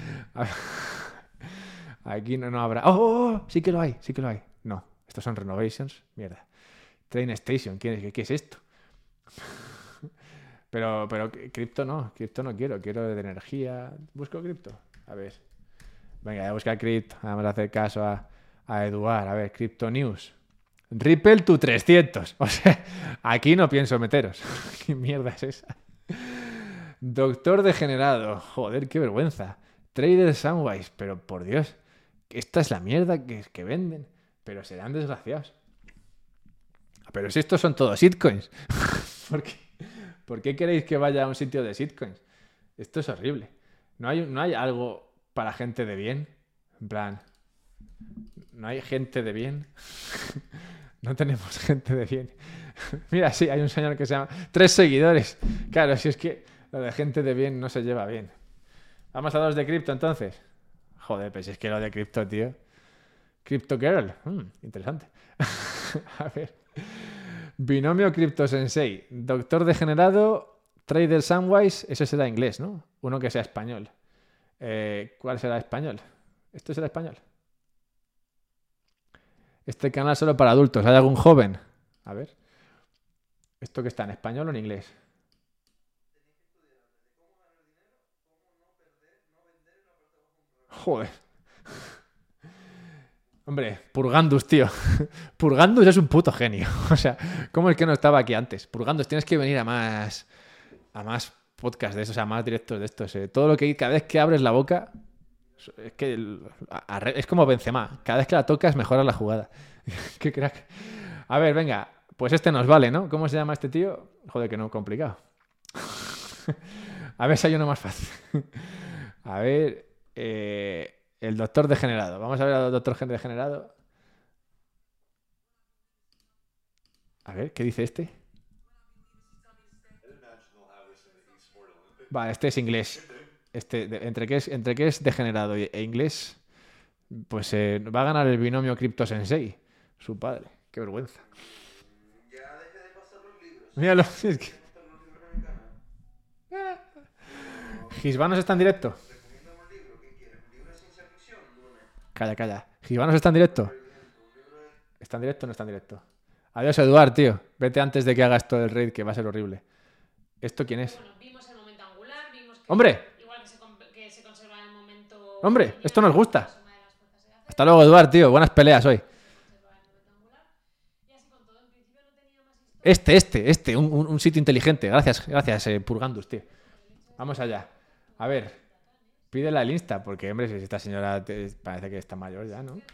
Aquí no, no habrá... ¡Oh, oh, oh! Sí que lo hay, sí que lo hay. No, estos son renovations. Mierda. Train Station. ¿Qué, qué, qué es esto? Pero, pero cripto no. Cripto no quiero. Quiero de energía. ¿Busco cripto? A ver. Venga, voy a buscar cripto. Vamos a hacer caso a... A Eduard, a ver, Crypto News. Ripple to trescientos. O sea, aquí no pienso meteros. ¿Qué mierda es esa? Doctor Degenerado. Joder, qué vergüenza. Trader Samwise. Pero por Dios, esta es la mierda que, que venden. Pero serán desgraciados. Pero si estos son todos shitcoins. ¿Por qué? ¿Por qué queréis que vaya a un sitio de shitcoins? Esto es horrible. ¿No hay, no hay algo para gente de bien? En plan... ¿No hay gente de bien? No tenemos gente de bien. Mira, sí, hay un señor que se llama... Tres seguidores. Claro, si es que lo de gente de bien no se lleva bien. Vamos a los de cripto, entonces. Joder, pues es que lo de cripto, tío. Crypto Girl. Mm, interesante. A ver. Binomio Crypto Sensei. Doctor Degenerado. Trader Samwise. Ese será inglés, ¿no? Uno que sea español. Eh, ¿Cuál será español? ¿Esto será español? Este canal es solo para adultos. ¿Hay algún joven? A ver. ¿Esto que está en español o en inglés? Joder. Hombre, Purgandus, tío. Purgandus es un puto genio. O sea, ¿cómo es que no estaba aquí antes? Purgandus, tienes que venir a más... A más podcasts de estos, a más directos de estos. Eh. Todo lo que... Cada vez que abres la boca... Es que... El, a, a, es como Benzema. Cada vez que la tocas mejora la jugada. Qué crack. A ver, venga. Pues este nos vale, ¿no? ¿Cómo se llama este tío? Joder, que no, complicado. A ver si hay uno más fácil. A ver... Eh... El doctor degenerado. Vamos a ver al doctor degenerado. A ver, ¿qué dice este? Vale, este es inglés. Este, de, entre, qué es, entre qué es degenerado e inglés, pues eh, va a ganar el binomio Crypto Sensei. Su padre. Qué vergüenza. Ya deje de pasar los libros. Míralo. Es que... Gisbanos está en directo. Recomiéndame un libro. ¿Qué quieres? ¿Un libro de ciencia ficción? Dune. Calla, calla. ¿Gisbanos está en directo? Por ejemplo, un libro de... ¿Está en directo o no está en directo? Adiós, Eduard, tío. Vete antes de que hagas todo el raid, que va a ser horrible. ¿Esto quién es? Bueno, vimos el momento angular, vimos que ¡Hombre! igual que se, con- que se conserva el momento ¡Hombre! lineal, Esto nos gusta. la suma de las fuerzas se hace, Hasta luego, Eduard, tío. Buenas peleas hoy. se conserva el momento angular. Y así con todo, en principio no tenía más historia. Este, este, este. Un, un- un sitio inteligente. Gracias, gracias, eh, Purgandus, tío. Vamos allá. A ver. Pídela al Insta, porque, hombre, si esta señora te- parece que está mayor ya, ¿no?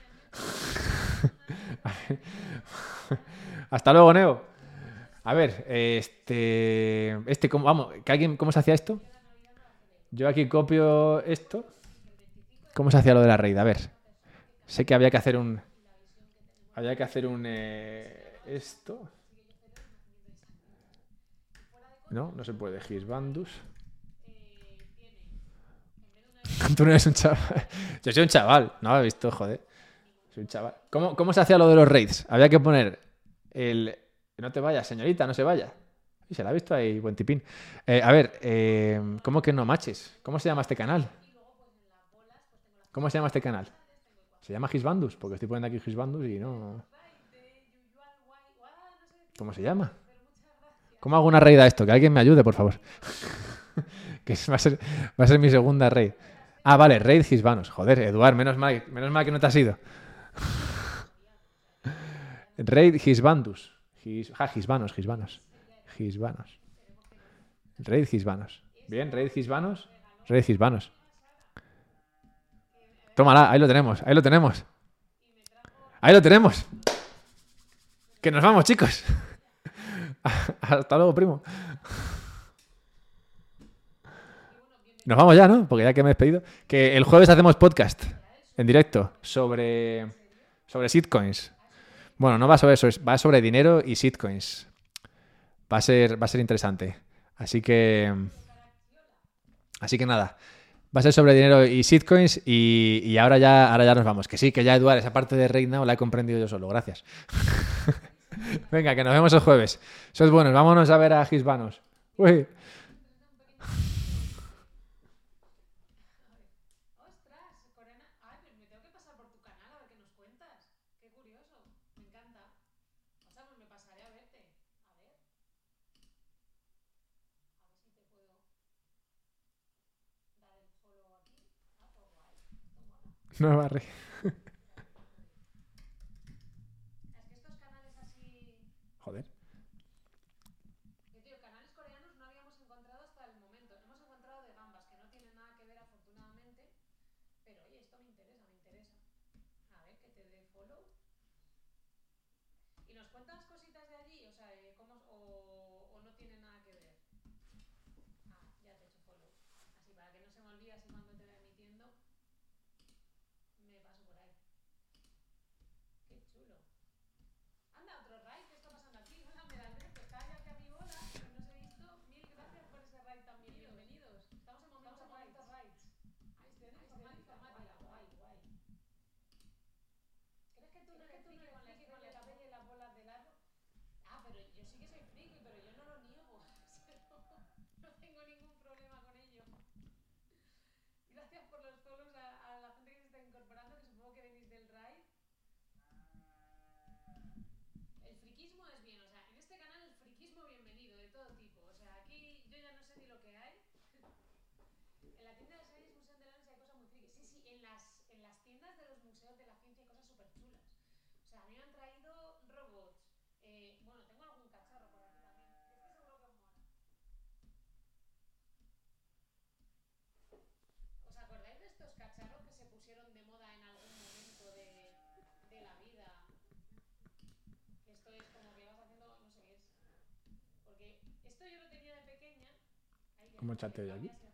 A ver. Hasta luego, Neo. A ver, este... Este, ¿cómo, vamos, ¿que alguien, ¿cómo se hacía esto? Yo aquí copio esto. ¿Cómo se hacía lo de la raid? A ver. Sé que había que hacer un... Había que hacer un... eh, esto. No, no se puede. Gisbandus. eh, tiene, en vez de una Tú no eres un chaval. Yo soy un chaval. No he visto, joder. Soy un chaval. ¿Cómo, cómo se hacía lo de los raids? Había que poner el... No te vayas, señorita, no se vaya. Y se la ha visto ahí, buen tipín. Eh, a ver, eh, ¿cómo que no maches? ¿Cómo se llama este canal? ¿Cómo se llama este canal? Se llama Gisbandus, porque estoy poniendo aquí Gisbandus y no... ¿Cómo se llama? ¿Cómo hago una raid a esto? Que alguien me ayude, por favor. Que va a ser, va a ser mi segunda raid. Ah, vale, raid Gisbanos. Joder, Eduard, menos mal, menos mal que no te has ido. Raid Gisbandus. Gis, ah, Gisbanos, Gisbanos. Gisbanos. Raid Gisbanos. Bien, Raid Gisbanos. Raid Gisbanos. Tómala, ahí lo tenemos, ahí lo tenemos. Ahí lo tenemos. Que nos vamos, chicos. Hasta luego, primo. Nos vamos ya, ¿no? Porque ya que me he despedido. Que el jueves hacemos podcast en directo sobre, sobre shitcoins. Bueno, no va sobre eso, va sobre dinero y shitcoins. Va a ser, va a ser interesante. Así que... Así que nada. Va a ser sobre dinero y shitcoins y, y ahora, ya, ahora ya nos vamos. Que sí, que ya Eduard, esa parte de Right Now la he comprendido yo solo. Gracias. Venga, que nos vemos el jueves. Sois buenos, vámonos a ver a Gisbanos. Uy. Ostras, Corena. Ay, pues me tengo que pasar por tu canal a ver qué nos cuentas. Qué curioso. Me encanta. O sea, pues me pasaré a verte. A ver. A ver si te puedo dar el follow aquí. Ah, pues guay. Esto mola. No va a reír. Es que estos canales así. Joder. Yo, tío, canales coreanos no habíamos encontrado hasta el momento. Hemos encontrado de gambas, que no tienen nada que ver afortunadamente. Pero oye, esto me interesa, me interesa. A ver, que te dé follow. ¿Y nos cuentas cositas de allí? O sea, eh, ¿cómo, o, o no tiene nada que ver? Ah, ya te he hecho follow. Así, para que no se me olvide, así cuando te vea emitiendo, me paso por ahí. Qué chulo. Anda, otro raid, ¿qué está pasando aquí? Hola, Medalberto, estaba ya aquí a mi bola y no os he visto. Mil gracias por ese raid también. Bienvenidos. Estamos en momentos raids. Ahí estoy en informática. Guay, guay. ¿Crees que tú no eres friki con la estrella, la bella y las bolas del árbol? Ah, pero yo sí que soy friki, pero yo no lo niego. No tengo ningún problema con ello. Gracias por los follows a, a la gente que se está incorporando, que supongo que venís del raid. El friquismo es bien, o sea, en este canal el friquismo bienvenido, de todo tipo. O sea, aquí yo ya no sé ni lo que hay. En la tienda de series Museo de Lens hay cosas muy frikis. Sí, sí, en las, en las tiendas de los museos de la ciencia hay cosas súper chulas. O sea, a mí me han traído robots. Eh, bueno, tengo algún cacharro por aquí también. Este seguro que os mola. ¿Os acordáis de estos cacharros que se pusieron de moda en algún momento de, de la vida? Que esto es como que vas haciendo, no sé qué es. Porque esto yo lo tenía de pequeña. Ahí que ¿Cómo que chateo yo aquí? cambias el